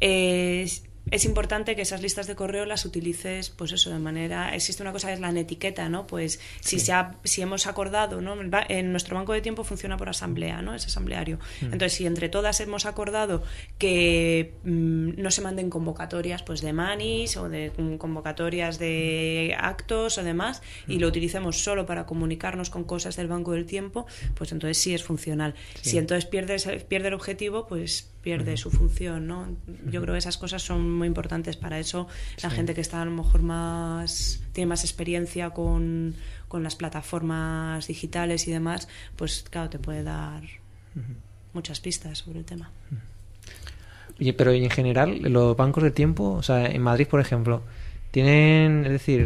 Es importante que esas listas de correo las utilices, pues eso, de manera... Existe una cosa que es la netiqueta, ¿no? Pues si hemos acordado, ¿no? En nuestro banco de tiempo funciona por asamblea, ¿no? Es asambleario. Entonces, si entre todas hemos acordado que no se manden convocatorias, pues de manis o de convocatorias de actos o demás, y lo utilicemos solo para comunicarnos con cosas del banco del tiempo, pues entonces sí es funcional. Si entonces pierde el objetivo, pues pierde su función, ¿no? Yo creo que esas cosas son muy importantes. Para eso la gente que está a lo mejor tiene más experiencia con las plataformas digitales y demás, pues claro, te puede dar muchas pistas sobre el tema. Oye, pero en general los bancos de tiempo, o sea, en Madrid, por ejemplo, tienen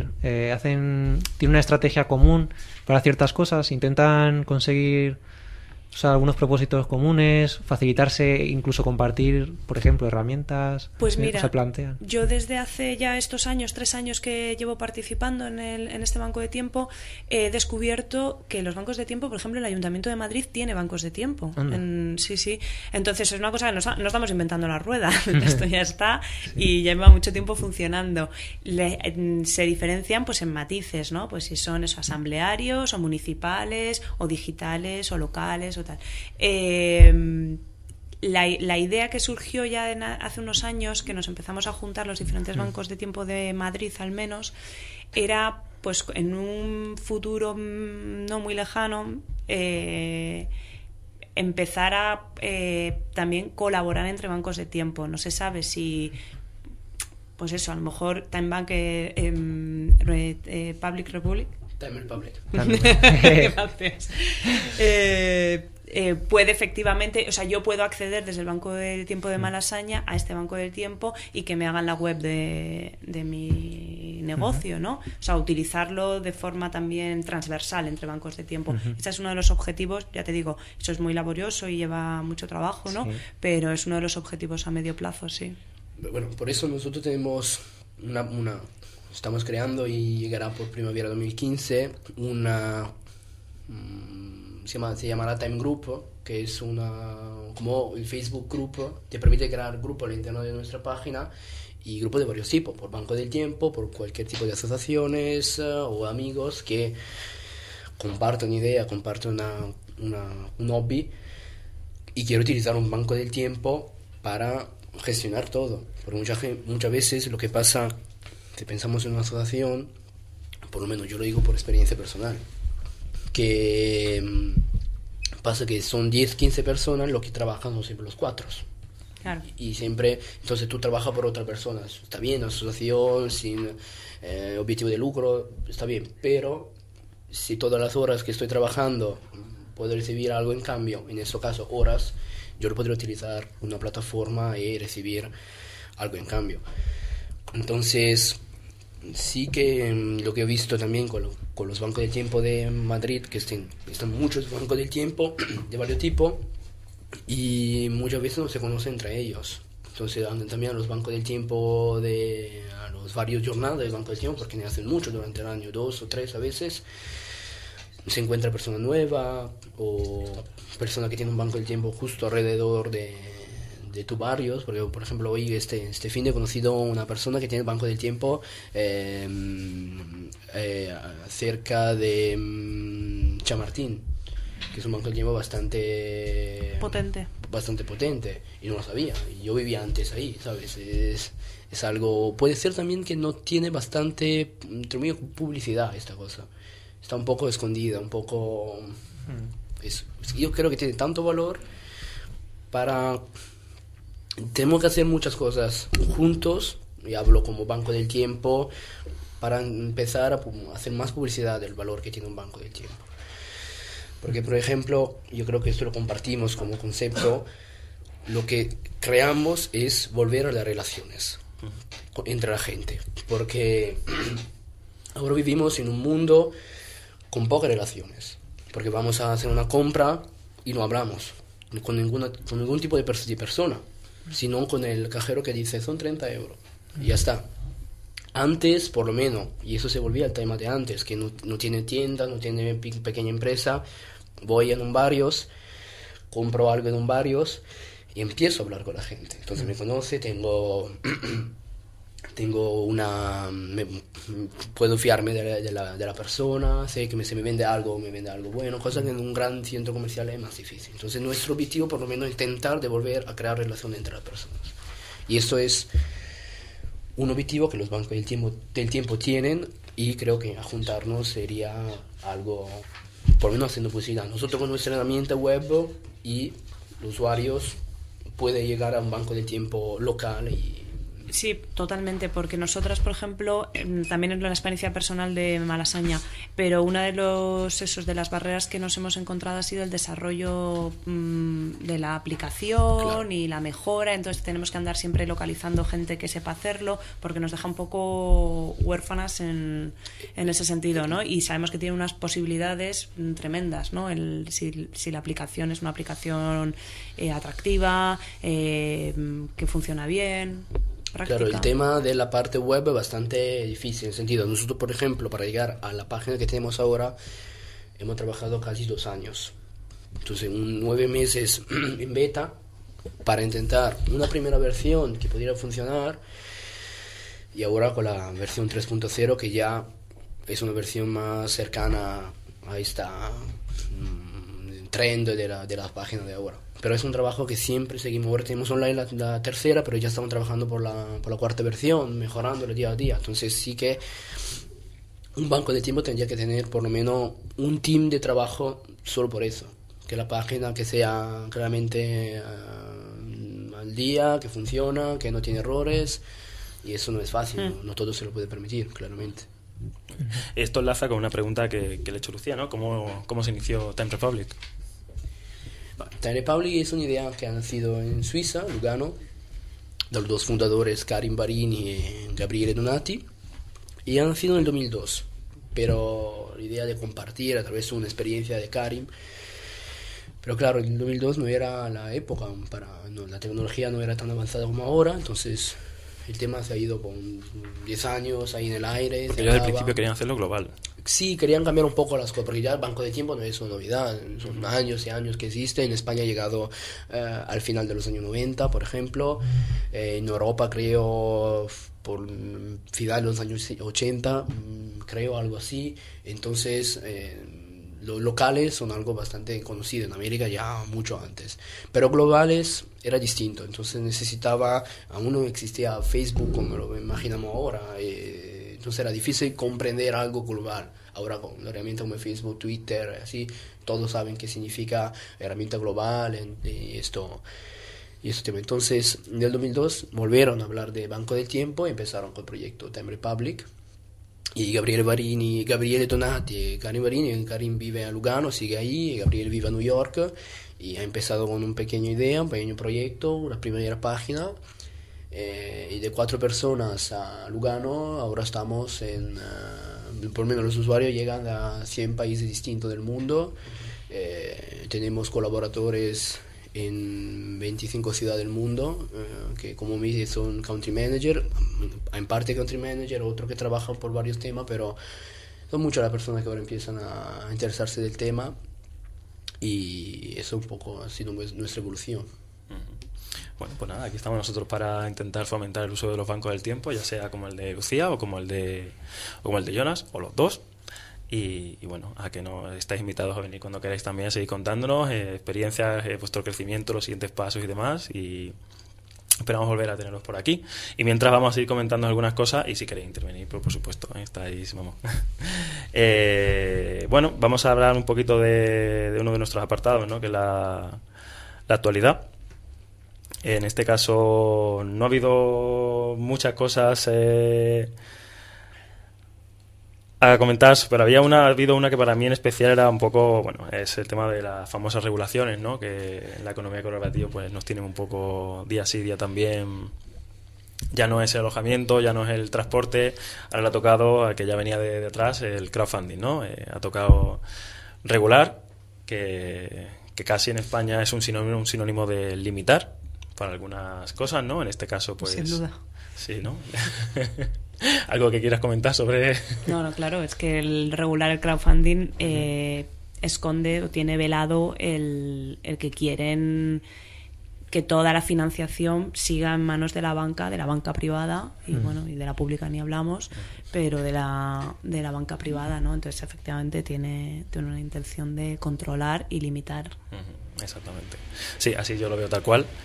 una estrategia común para ciertas cosas, intentan conseguir, o sea, algunos propósitos comunes, facilitarse, incluso compartir, por ejemplo, herramientas. Pues mira, se plantean. Yo desde hace ya estos 3 años que llevo participando en este banco de tiempo, he descubierto que los bancos de tiempo, por ejemplo, el Ayuntamiento de Madrid tiene bancos de tiempo. Sí. Entonces es una cosa que no estamos inventando la rueda. Esto ya está y lleva mucho tiempo funcionando. Se diferencian pues en matices, ¿no? Pues si son asamblearios o municipales o digitales o locales o tal. La idea que surgió ya hace unos años, que nos empezamos a juntar los diferentes bancos de tiempo de Madrid al menos, era pues en un futuro no muy lejano empezar a también colaborar entre bancos de tiempo. No se sabe si, pues eso, a lo mejor Time Bank, Public Republic. Time Republic. Gracias. Puede efectivamente, o sea, yo puedo acceder desde el Banco del Tiempo de Malasaña a este Banco del Tiempo y que me hagan la web de mi negocio, ¿no? O sea, utilizarlo de forma también transversal entre bancos de tiempo. Este es uno de los objetivos, ya te digo, eso es muy laborioso y lleva mucho trabajo, ¿no? Sí. Pero es uno de los objetivos a medio plazo, sí. Bueno, por eso nosotros tenemos estamos creando y llegará por primavera 2015 se llamará Time Group, que es como el Facebook Group, te permite crear grupos al interno de nuestra página y grupos de varios tipos, por banco del tiempo, por cualquier tipo de asociaciones o amigos que comparten idea, comparten un hobby y quiero utilizar un banco del tiempo para gestionar todo. Porque muchas veces lo que pasa, si pensamos en una asociación, por lo menos yo lo digo por experiencia personal, que pasa que son 10, 15 personas los que trabajan, son siempre los 4. Claro. Y siempre, entonces tú trabajas por otra persona. Está bien, una asociación sin objetivo de lucro, está bien, pero si todas las horas que estoy trabajando puedo recibir algo en cambio, en este caso horas, yo lo podría utilizar una plataforma y recibir algo en cambio. Entonces, sí que lo que he visto también con los bancos de tiempo de Madrid, que están muchos bancos de tiempo de varios tipos y muchas veces no se conocen entre ellos. Entonces andan también a los bancos del tiempo a los varios jornadas del banco del tiempo, porque me hacen mucho durante el año, 2 o 3 a veces. Se encuentra persona nueva o persona que tiene un banco del tiempo justo alrededor de tu barrio, porque por ejemplo hoy este fin he conocido una persona que tiene el banco del tiempo cerca de Chamartín. que es un banco del tiempo bastante potente, y no lo sabía, y yo vivía antes ahí, ¿sabes? Es algo, puede ser también que no tiene bastante, entre medio, publicidad esta cosa, está un poco escondida, un poco... yo creo que tiene tanto valor para... Tenemos que hacer muchas cosas juntos, y hablo como Banco del Tiempo, para empezar a hacer más publicidad del valor que tiene un Banco del Tiempo. Porque, por ejemplo, yo creo que esto lo compartimos como concepto, lo que creamos es volver a las relaciones entre la gente. Porque ahora vivimos en un mundo con pocas relaciones. Porque vamos a hacer una compra y no hablamos con ningún tipo de persona, sino con el cajero que dice son 30 euros y ya está. Antes, por lo menos, y eso se volvía al tema de antes, que no tiene tienda, no tiene pequeña empresa, voy en un barrios, compro algo en un barrios y empiezo a hablar con la gente. Entonces me conoce, puedo fiarme de la persona, sé que se me vende algo bueno, cosa que en un gran centro comercial es más difícil. Entonces nuestro objetivo, por lo menos, es intentar de volver a crear relación entre las personas. Y esto es un objetivo que los bancos del tiempo tienen, y creo que juntarnos sería algo, por lo menos haciendo posibilidad. Nosotros con nuestra herramienta web y los usuarios pueden llegar a un banco del tiempo local y... Sí, totalmente, porque nosotras, por ejemplo, también en la experiencia personal de Malasaña, pero una de las barreras que nos hemos encontrado ha sido el desarrollo de la aplicación, claro, y la mejora. Entonces tenemos que andar siempre localizando gente que sepa hacerlo, porque nos deja un poco huérfanas en ese sentido, ¿no? Y sabemos que tiene unas posibilidades tremendas, ¿no? Si la aplicación es una aplicación atractiva, que funciona bien. Práctica. Claro, el tema de la parte web es bastante difícil, en el sentido, nosotros, por ejemplo, para llegar a la página que tenemos ahora, hemos trabajado casi 2 años. Entonces, 9 meses en beta para intentar una primera versión que pudiera funcionar, y ahora con la versión 3.0, que ya es una versión más cercana a esta trend de la página de ahora. Pero es un trabajo que siempre seguimos. Ahora tenemos online la tercera, pero ya estamos trabajando por la 4ª versión, mejorándola día a día. Entonces sí que un banco de tiempo tendría que tener por lo menos un team de trabajo solo por eso. Que la página que sea claramente al día, que funciona, que no tiene errores. Y eso no es fácil, no todo se lo puede permitir, claramente. Esto enlaza con una pregunta que le he hecho Lucía, ¿no? ¿Cómo se inició Time Republic? Time Republic es una idea que ha nacido en Suiza, Lugano, de los 2 fundadores, Karim Barini y Gabriele Donati, y ha nacido en el 2002. Pero la idea de compartir a través de una experiencia de Karim, pero claro, en el 2002 no era la época, la tecnología no era tan avanzada como ahora, entonces el tema se ha ido con 10 años ahí en el aire. Porque ya al principio querían hacerlo global. Sí, querían cambiar un poco las cosas, porque ya el Banco de Tiempo no es una novedad, son años y años que existe. En España ha llegado al final de los años 90, por ejemplo. En Europa creo por final de los años 80, creo, algo así. Entonces los locales son algo bastante conocido en América ya mucho antes, pero globales era distinto. Entonces aún no existía Facebook como lo imaginamos ahora, entonces era difícil comprender algo global. Ahora con herramientas como Facebook, Twitter, así, todos saben qué significa herramienta global y esto tema. Entonces en el 2002 volvieron a hablar de Banco del Tiempo y empezaron con el proyecto Time Republic. Y Gabriele Donati, Karim vive a Lugano, sigue ahí, Gabriele vive a New York, y ha empezado con una pequeña idea, un pequeño proyecto, una primera página, y de 4 personas a Lugano, ahora estamos por lo menos los usuarios llegan a 100 países distintos del mundo, tenemos colaboradores en 25 ciudades del mundo, que como me dice son country manager, en parte country manager, otros que trabajan por varios temas, pero son muchas las personas que ahora empiezan a interesarse del tema, y eso un poco ha sido nuestra evolución. Bueno, pues nada, aquí estamos nosotros para intentar fomentar el uso de los bancos del tiempo, ya sea como el de Lucía o como el de Jonas, o los dos. Y bueno, a que no estáis invitados a venir cuando queráis también a seguir contándonos experiencias, vuestro crecimiento, los siguientes pasos y demás, y esperamos volver a teneros por aquí. Y mientras vamos a ir comentando algunas cosas, y si queréis intervenir, pues por supuesto, estáis, vamos. Bueno, vamos a hablar un poquito de uno de nuestros apartados, ¿no? Que es la actualidad. En este caso no ha habido muchas cosas a comentar, pero ha habido una que para mí en especial era un poco, bueno, es el tema de las famosas regulaciones, ¿no? Que en la economía colaborativa pues nos tienen un poco día sí, día también. Ya no es el alojamiento, ya no es el transporte, ahora le ha tocado, al que ya venía de atrás, el crowdfunding, ¿no? Ha tocado regular, que casi en España es un sinónimo de limitar para algunas cosas, ¿no? En este caso, pues... Sin duda. Sí, ¿no? ¿Algo que quieras comentar sobre...? No, claro, es que el regular el crowdfunding esconde o tiene velado el que quieren que toda la financiación siga en manos de la banca privada, y bueno, y de la pública ni hablamos, pero de la banca privada, ¿no? Entonces, efectivamente, tiene una intención de controlar y limitar. Exactamente. Sí, así yo lo veo tal cual.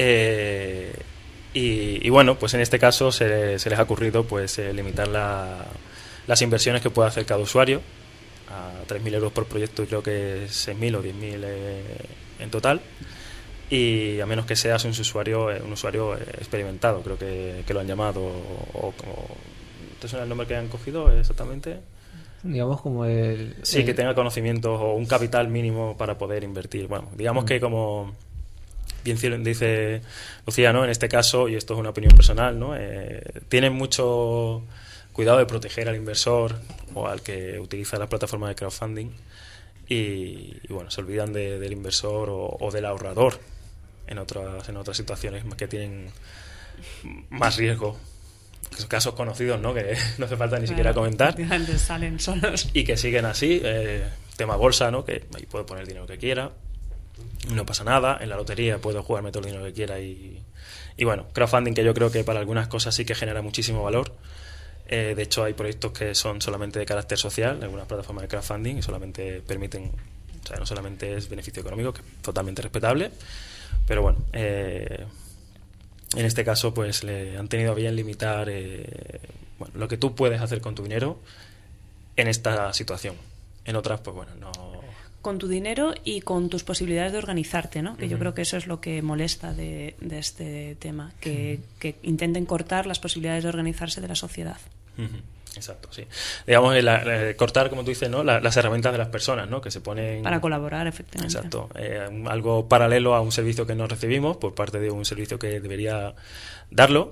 Y bueno, pues en este caso se les ha ocurrido pues limitar las inversiones que puede hacer cada usuario a 3.000 euros por proyecto, y creo que 6.000 o 10.000 en total, y a menos que seas un usuario experimentado, creo que lo han llamado, o ¿te suena el nombre que han cogido exactamente? Digamos como Sí, que tenga conocimientos o un capital mínimo para poder invertir. Bueno, digamos que como bien dice Lucía, ¿no? En este caso, y esto es una opinión personal, ¿no? Tienen mucho cuidado de proteger al inversor o al que utiliza las plataformas de crowdfunding, y bueno, se olvidan del inversor o del ahorrador en otras situaciones que tienen más riesgo. Son casos conocidos, ¿no? Que no hace falta ni siquiera comentar. Salen solos. Y que siguen así. Tema bolsa, ¿no? Que ahí puede poner el dinero que quiera, no pasa nada. En la lotería puedo jugarme todo el dinero que quiera. Y bueno, crowdfunding, que yo creo que para algunas cosas sí que genera muchísimo valor. De hecho, hay proyectos que son solamente de carácter social, algunas plataformas de crowdfunding, y solamente permiten, o sea, no solamente es beneficio económico, que es totalmente respetable, pero bueno, en este caso pues le han tenido a bien limitar bueno, lo que tú puedes hacer con tu dinero en esta situación. En otras, pues bueno, no... Con tu dinero y con tus posibilidades de organizarte, ¿no? Que yo creo que eso es lo que molesta de este tema, que intenten cortar las posibilidades de organizarse de la sociedad. Exacto, sí. Digamos, cortar, como tú dices, ¿no? Las herramientas de las personas, ¿no? Que se ponen... Para colaborar, efectivamente. Exacto. Algo paralelo a un servicio que no recibimos por parte de un servicio que debería darlo.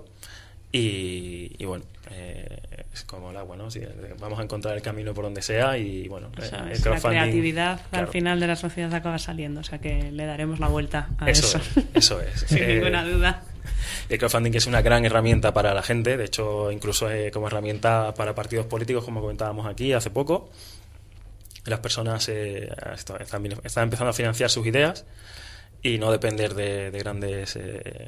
Y bueno, es como el agua, ¿no? Si vamos a encontrar el camino por donde sea, y bueno, o sea, el crowdfunding, la creatividad, claro, al final de la sociedad acaba saliendo, o sea que le daremos la vuelta a eso. Eso es. Sin ninguna duda. El crowdfunding es una gran herramienta para la gente, de hecho incluso como herramienta para partidos políticos, como comentábamos aquí hace poco. Las personas están empezando a financiar sus ideas y no depender de grandes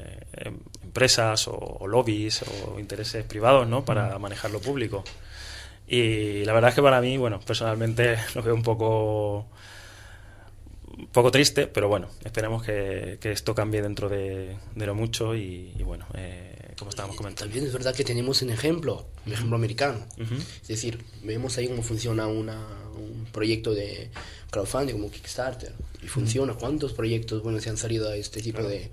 empresas o lobbies o intereses privados, ¿no? Para manejar lo público. Y la verdad es que para mí, bueno, personalmente lo veo un poco triste, pero bueno, esperemos que esto cambie dentro de lo mucho, y bueno, como estábamos comentando. También es verdad que tenemos un ejemplo americano. Es decir, vemos ahí cómo funciona un proyecto de crowdfunding como Kickstarter, y funciona. ¿Cuántos proyectos buenos se han salido a este tipo de...?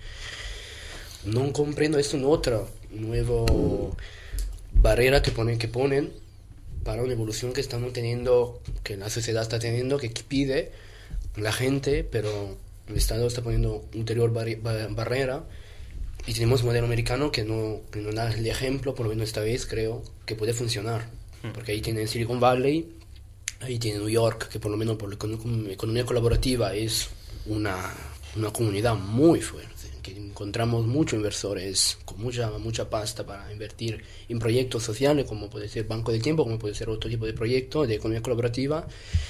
No comprendo esto en otra nueva barrera que ponen para una evolución que estamos teniendo, que la sociedad está teniendo, que pide la gente, pero el Estado está poniendo ulterior barrera, y tenemos un modelo americano que no da el ejemplo, por lo menos esta vez creo que puede funcionar, porque ahí tienen Silicon Valley, ahí tiene New York, que por lo menos por la economía colaborativa es una comunidad muy fuerte, que encontramos muchos inversores con mucha pasta para invertir en proyectos sociales, como puede ser Banco del Tiempo, como puede ser otro tipo de proyecto de economía colaborativa,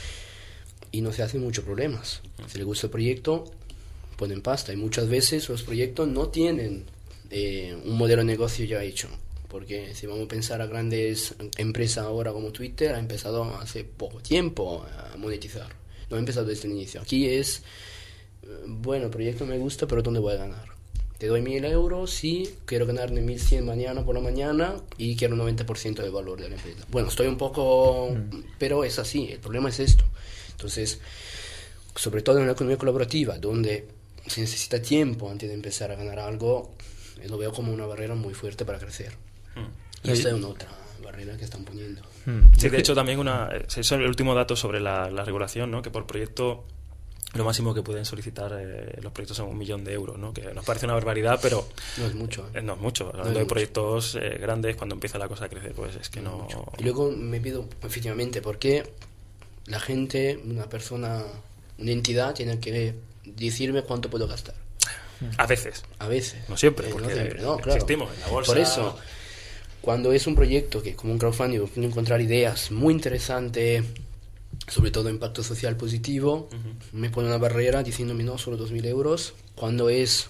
y no se hacen muchos problemas. Si les gusta el proyecto, ponen pasta, y muchas veces los proyectos no tienen un modelo de negocio ya hecho. porque si vamos a pensar a grandes empresas ahora como Twitter, ha empezado hace poco tiempo a monetizar, no ha empezado desde el inicio. Aquí es, bueno, el proyecto me gusta, pero ¿dónde voy a ganar? Te doy 1.000 euros, sí, quiero ganarme 1.100 mañana por la mañana y quiero 90% del valor de la empresa. Bueno, estoy un poco, pero es así, el problema es esto. Entonces, sobre todo en una economía colaborativa, donde se necesita tiempo antes de empezar a ganar algo, lo veo como una barrera muy fuerte para crecer. Y esta es una otra barrera que están poniendo. Sí, de hecho también eso es el último dato sobre la regulación, ¿no? Que por proyecto lo máximo que pueden solicitar los proyectos son 1 millón de euros, ¿no? Que nos parece una barbaridad, pero no es mucho. No es mucho. Hablando de proyectos grandes, cuando empieza la cosa a crecer, pues es que no... Y luego me pido, efectivamente, ¿por qué la gente, una persona, una entidad, tiene que decirme cuánto puedo gastar? A veces. A veces. No siempre, porque no siempre, no, claro. existimos en la bolsa. Por eso, cuando es un proyecto que como un crowdfunding puedo encontrar ideas muy interesantes, sobre todo impacto social positivo, me pone una barrera diciéndome no, solo 2.000 euros. Cuando es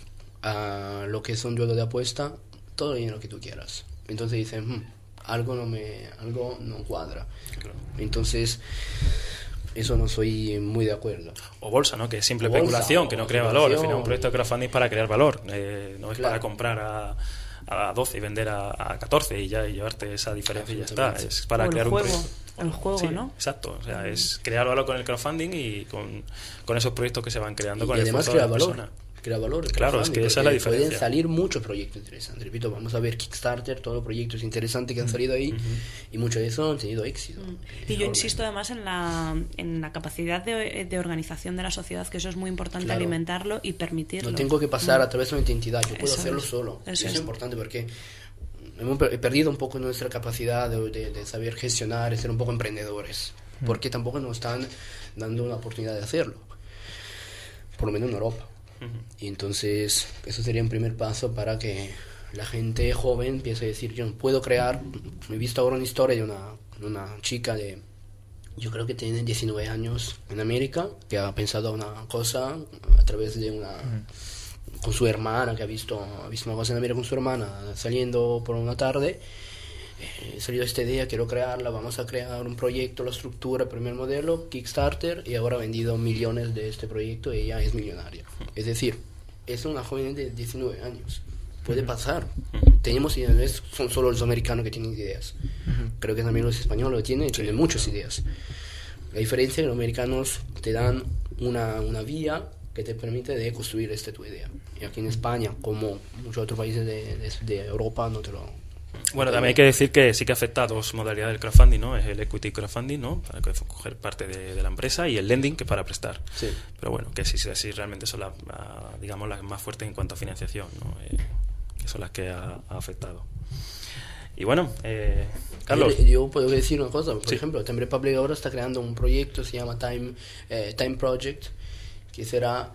lo que es un juego de apuesta, todo el dinero que tú quieras. Entonces dicen, algo no cuadra. Claro. Entonces, eso no soy muy de acuerdo. O bolsa, ¿no? Que es simple especulación, que no crea valor. Al final, un proyecto de crowdfunding es para crear valor. No es para comprar a 12 y vender a 14 y ya llevarte esa diferencia y ya está. Es para crear un proyecto. El juego, sí, ¿no? Exacto. O sea, es crear valor con el crowdfunding y con esos proyectos que se van creando con el esfuerzo de la persona. Crea valor. Claro, es que esa es la diferencia. Pueden salir muchos proyectos interesantes. Repito, vamos a ver Kickstarter, todos los proyectos interesantes que han salido ahí y muchos de esos han tenido éxito. Y yo insisto además en la capacidad de organización de la sociedad, que eso es muy importante, claro, alimentarlo y permitirlo. No tengo que pasar a través de una entidad, yo puedo hacerlo solo. Eso es importante porque hemos perdido un poco nuestra capacidad de saber gestionar, de ser un poco emprendedores, porque tampoco nos están dando una oportunidad de hacerlo, por lo menos en Europa. Y entonces eso sería un primer paso para que la gente joven empiece a decir, yo puedo crear. He visto ahora una historia de una chica yo creo que tiene 19 años en América, que ha pensado una cosa a través de con su hermana, que ha visto una cosa en América con su hermana saliendo por una tarde. Salió esta idea, quiero crearla, vamos a crear un proyecto, la estructura, el primer modelo, Kickstarter, y ahora ha vendido millones de este proyecto y ella es millonaria. Es decir, es una joven de 19 años. Puede pasar. Tenemos ideas, son solo los americanos que tienen ideas. Creo que también los españoles lo tienen muchas ideas. La diferencia es que los americanos te dan una vía que te permite de construir tu idea. Y aquí en España, como muchos otros países de Europa, no te lo... Bueno, también hay que decir que sí que afecta a dos modalidades del crowdfunding, ¿no? Es el equity crowdfunding, ¿no? Para coger parte de la empresa, y el lending, que es para prestar. Sí. Pero bueno, que sí realmente son digamos, las más fuertes en cuanto a financiación, ¿no? Que son las que ha afectado. Y bueno, Carlos. Yo puedo decir una cosa. Por ejemplo, Time Republic ahora está creando un proyecto, se llama Time Project, que será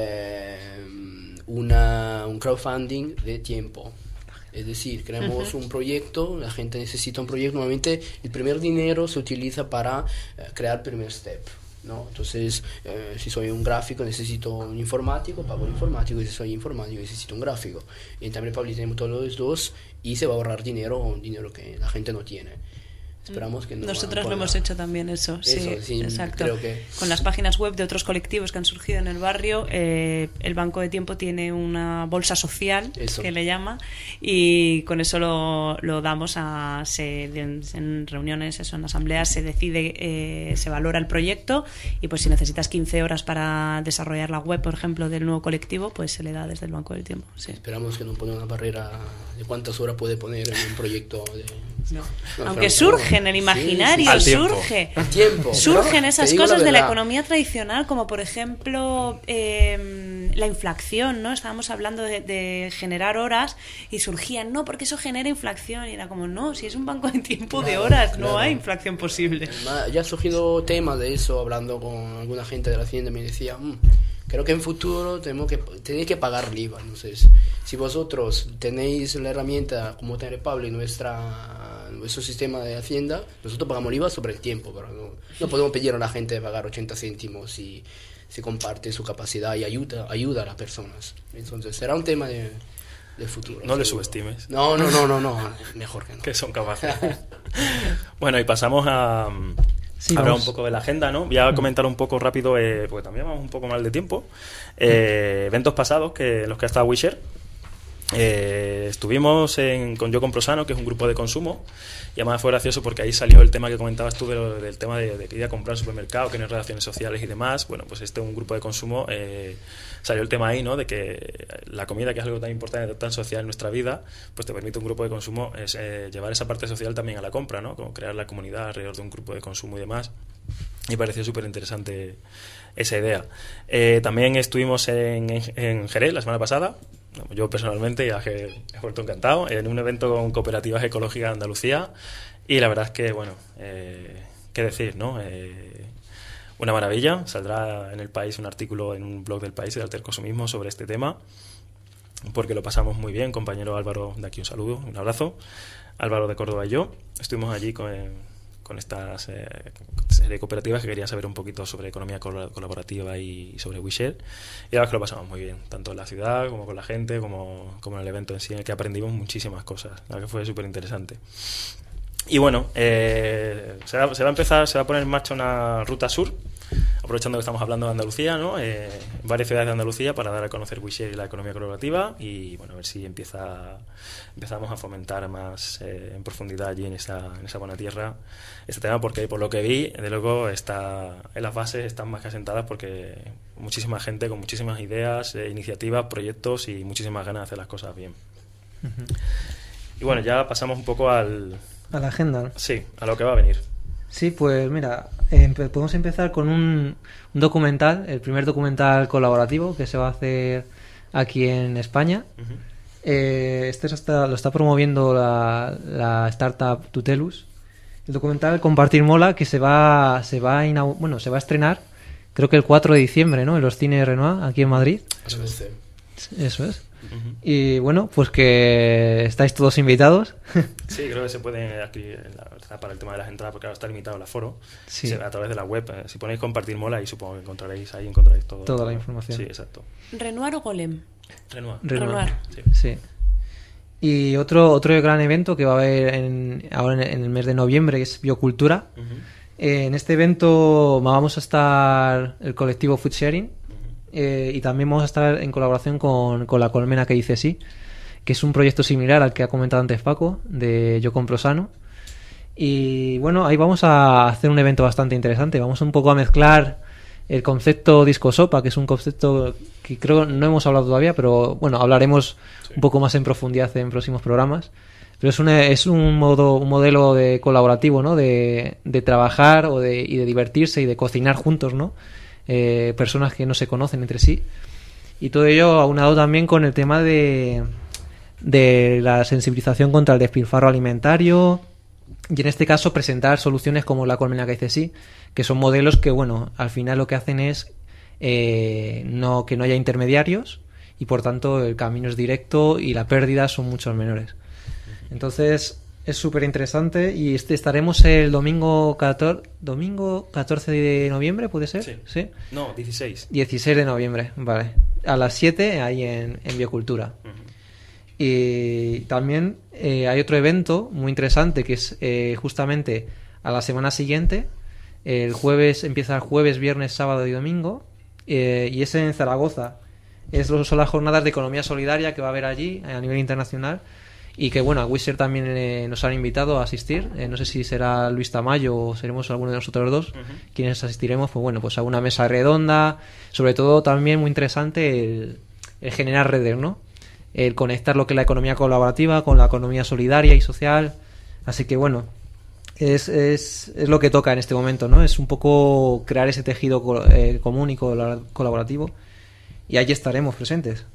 un crowdfunding de tiempo. Es decir, creamos un proyecto, la gente necesita un proyecto, normalmente el primer dinero se utiliza para crear el primer step, ¿no? Entonces, si soy un gráfico necesito un informático, pago un informático, y si soy informático necesito un gráfico. Y en Time Republic tenemos todos los dos y se va a ahorrar dinero que la gente no tiene. Esperamos que no. Nosotros lo hemos hecho también eso, sí, exacto. Creo que... Con las páginas web de otros colectivos que han surgido en el barrio, el Banco de Tiempo tiene una bolsa social, que le llama, y con eso lo damos en reuniones, en asambleas se decide, se valora el proyecto, y pues si necesitas 15 horas para desarrollar la web, por ejemplo, del nuevo colectivo, pues se le da desde el Banco del Tiempo. Sí. Esperamos que no ponga una barrera de cuántas horas puede poner en un proyecto No. Aunque surge en el imaginario, surgen esas cosas de la economía tradicional, como por ejemplo la inflación, ¿no? Estábamos hablando de generar horas y surgían, no, porque eso genera inflación, y era como, no, si es un banco de tiempo de horas, no hay inflación posible. Ya ha surgido temas de eso, hablando con alguna gente de la Hacienda, me decía, creo que en futuro tenéis que pagar el IVA. Entonces, si vosotros tenéis la herramienta como Time Republic, nuestro sistema de Hacienda, nosotros pagamos el IVA sobre el tiempo, pero no podemos pedir a la gente de pagar 80 céntimos si se comparte su capacidad y ayuda a las personas. Entonces, será un tema del futuro. No le subestimes. No, mejor que no. Que son capaces. Bueno, y pasamos a Sí, hablar vamos. un poco de la agenda, ¿no? Voy a comentar un poco rápido, porque también vamos un poco mal de tiempo. Eventos pasados en los que ha estado WeShare. Estuvimos con Yo Compro Sano, que es un grupo de consumo, y además fue gracioso porque ahí salió el tema que comentabas tú del tema de que ir a comprar al supermercado, que no hay relaciones sociales y demás. Bueno, pues un grupo de consumo, salió el tema ahí, ¿no? De que la comida, que es algo tan importante, tan social en nuestra vida, pues te permite un grupo de consumo llevar esa parte social también a la compra, ¿no? Como crear la comunidad alrededor de un grupo de consumo y demás. Y pareció súper interesante esa idea. También estuvimos en Jerez la semana pasada. Yo personalmente ya he vuelto encantado en un evento con cooperativas ecológicas de Andalucía, y la verdad es que, bueno, qué decir, ¿no? Una maravilla. Saldrá en El País un artículo en un blog del País, de Alterconsumismo, sobre este tema, porque lo pasamos muy bien. Compañero Álvaro, de aquí un saludo, un abrazo. Álvaro de Córdoba y yo estuvimos allí con estas serie de cooperativas que querían saber un poquito sobre economía colaborativa y sobre WeShare, y la verdad es que lo pasamos muy bien, tanto en la ciudad como con la gente, como en el evento en sí, en el que aprendimos muchísimas cosas. La verdad que fue súper interesante. Y bueno, se va a poner en marcha una ruta sur, aprovechando que estamos hablando de Andalucía, ¿no? Varias ciudades de Andalucía, para dar a conocer WeShare y la economía colaborativa, y bueno, a ver si empezamos a fomentar más en profundidad allí en esa buena tierra este tema, porque por lo que vi, de luego en las bases están más que asentadas, porque muchísima gente con muchísimas ideas, iniciativas, proyectos y muchísimas ganas de hacer las cosas bien. Y bueno, ya pasamos un poco A la agenda, ¿no? Sí, a lo que va a venir. Sí, pues mira, podemos empezar con un documental, el primer documental colaborativo que se va a hacer aquí en España. Uh-huh. Lo está promoviendo la startup Tutelus. El documental Compartir Mola, que se va a estrenar, creo que el 4 de diciembre, ¿no? En los cines Renoir, aquí en Madrid. Eso es. Uh-huh. Y bueno, pues que estáis todos invitados. Sí, creo que se puede aquí para el tema de las entradas, porque ahora está limitado el aforo. Sí. A través de la web, si ponéis Compartir Mola, ahí supongo que encontraréis toda la información. Sí, exacto. ¿Renoir o Golem? Renoir. Sí. Y otro gran evento que va a haber ahora en el mes de noviembre, que es Biocultura. Uh-huh. En este evento vamos a estar el colectivo Food Sharing, y también vamos a estar en colaboración con la Colmena, que dice sí, que es un proyecto similar al que ha comentado antes Paco, de Yo Compro Sano. Y bueno, ahí vamos a hacer un evento bastante interesante. Vamos un poco a mezclar el concepto disco sopa, que es un concepto que creo no hemos hablado todavía, pero bueno, hablaremos un poco más en profundidad en próximos programas. Pero es un modelo de colaborativo, ¿no? De trabajar y de divertirse y de cocinar juntos, ¿no? Personas que no se conocen entre sí, y todo ello aunado también con el tema de la sensibilización contra el despilfarro alimentario, y en este caso presentar soluciones como la Colmena, que dice sí, que son modelos que, bueno, al final lo que hacen es que no haya intermediarios, y por tanto el camino es directo y las pérdidas son mucho menores. Entonces es súper interesante, y estaremos el domingo 14 de noviembre, ¿puede ser? Sí. No, 16. 16 de noviembre, vale. A las 7 ahí en Biocultura. Uh-huh. Y también hay otro evento muy interesante, que es justamente a la semana siguiente. El jueves, empieza el jueves, viernes, sábado y domingo. Y es en Zaragoza. Son las jornadas de economía solidaria que va a haber allí a nivel internacional. Y que bueno, a WeShare también nos han invitado a asistir. No sé si será Luis Tamayo o seremos alguno de nosotros dos quienes asistiremos. Pues bueno, pues a una mesa redonda. Sobre todo también muy interesante el generar redes, ¿no? El conectar lo que es la economía colaborativa con la economía solidaria y social. Así que bueno, es lo que toca en este momento, ¿no? Es un poco crear ese tejido común y colaborativo. Y allí estaremos presentes.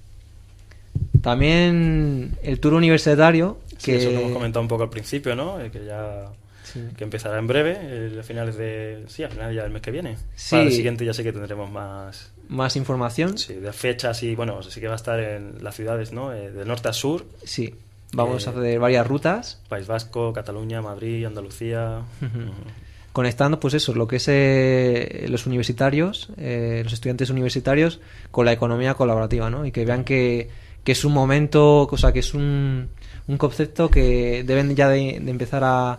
También el tour universitario, Sí, eso lo hemos comentado un poco al principio, ¿no? Que empezará en breve, a finales ya del mes que viene. Sí. Para el siguiente ya sé que tendremos más información. Sí, de fechas, y bueno, sí que va a estar en las ciudades, ¿no? De norte a sur. Sí, vamos a hacer varias rutas. País Vasco, Cataluña, Madrid, Andalucía. Conectando, pues eso, lo que es los universitarios, los estudiantes universitarios, con la economía colaborativa, ¿no? Y que vean que que es un momento, o sea, que es un concepto que deben ya de empezar a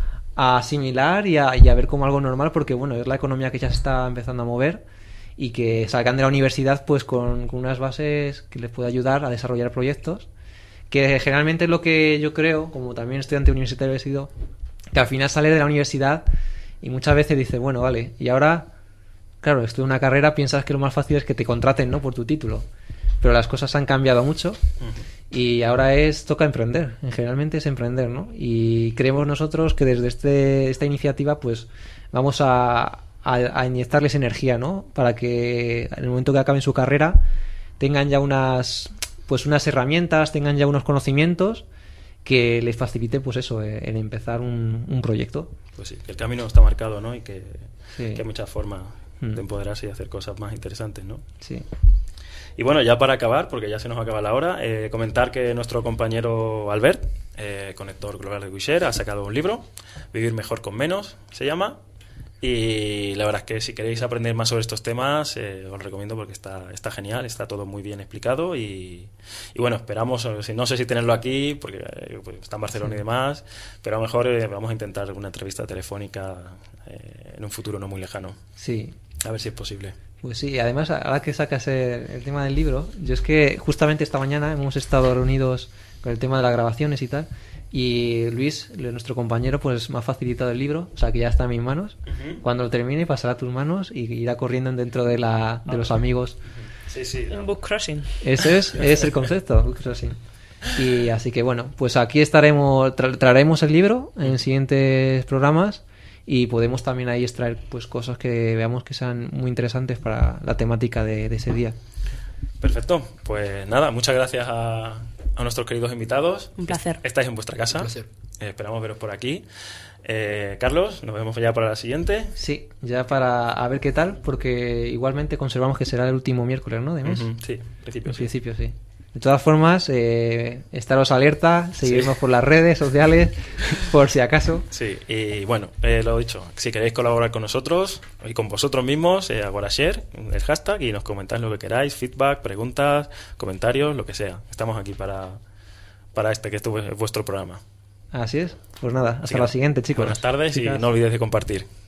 asimilar y a ver como algo normal, porque bueno, es la economía que ya se está empezando a mover, y que salgan de la universidad pues con unas bases que les pueda ayudar a desarrollar proyectos, que generalmente es lo que yo creo, como también estudiante universitario he sido, que al final sale de la universidad y muchas veces dices, bueno, vale, y ahora, claro, estudio una carrera, piensas que lo más fácil es que te contraten, ¿no?, por tu título, pero las cosas han cambiado mucho y ahora toca emprender, generalmente es emprender, ¿no? Y creemos nosotros que desde esta iniciativa pues vamos a inyectarles energía, ¿no?, para que en el momento que acaben su carrera tengan ya unas herramientas, tengan ya unos conocimientos que les facilite pues eso, en empezar un proyecto. Pues sí, que el camino está marcado, ¿no? Y que hay muchas formas de empoderarse y hacer cosas más interesantes, ¿no? Sí. Y bueno, ya para acabar, porque ya se nos acaba la hora, comentar que nuestro compañero Albert, conector global de WeShare, ha sacado un libro, Vivir mejor con menos, se llama. Y la verdad es que si queréis aprender más sobre estos temas, os lo recomiendo porque está genial, está todo muy bien explicado y bueno, esperamos, no sé si tenerlo aquí porque pues, está en Barcelona y demás, pero a lo mejor vamos a intentar una entrevista telefónica en un futuro no muy lejano. Sí. A ver si es posible. Pues sí, además ahora que sacas el tema del libro, yo es que justamente esta mañana hemos estado reunidos con el tema de las grabaciones y tal, y Luis, nuestro compañero, pues me ha facilitado el libro, o sea que ya está en mis manos. Cuando lo termine pasará a tus manos y irá corriendo dentro de los amigos. Sí. Un book crossing. Eso es el concepto, book crossing. Y así que bueno, pues aquí traeremos el libro en siguientes programas y podemos también ahí extraer pues cosas que veamos que sean muy interesantes para la temática de ese día. Perfecto, pues nada, muchas gracias a nuestros queridos invitados. Un placer. Estáis en vuestra casa. Un placer. Esperamos veros por aquí. Carlos, nos vemos ya para la siguiente. Sí, ya para a ver qué tal, porque igualmente conservamos que será el último miércoles, ¿no?, de mes. Sí, en principio, En principio, sí. De todas formas, estaros alerta, seguirnos por las redes sociales, por si acaso. Sí, y bueno, lo dicho, si queréis colaborar con nosotros y con vosotros mismos, AgoraShare, el hashtag, y nos comentáis lo que queráis, feedback, preguntas, comentarios, lo que sea. Estamos aquí para que esto es vuestro programa. Así es. Pues nada, hasta Así que, la siguiente, chicos. Buenas tardes Chicas. Y no olvidéis de compartir.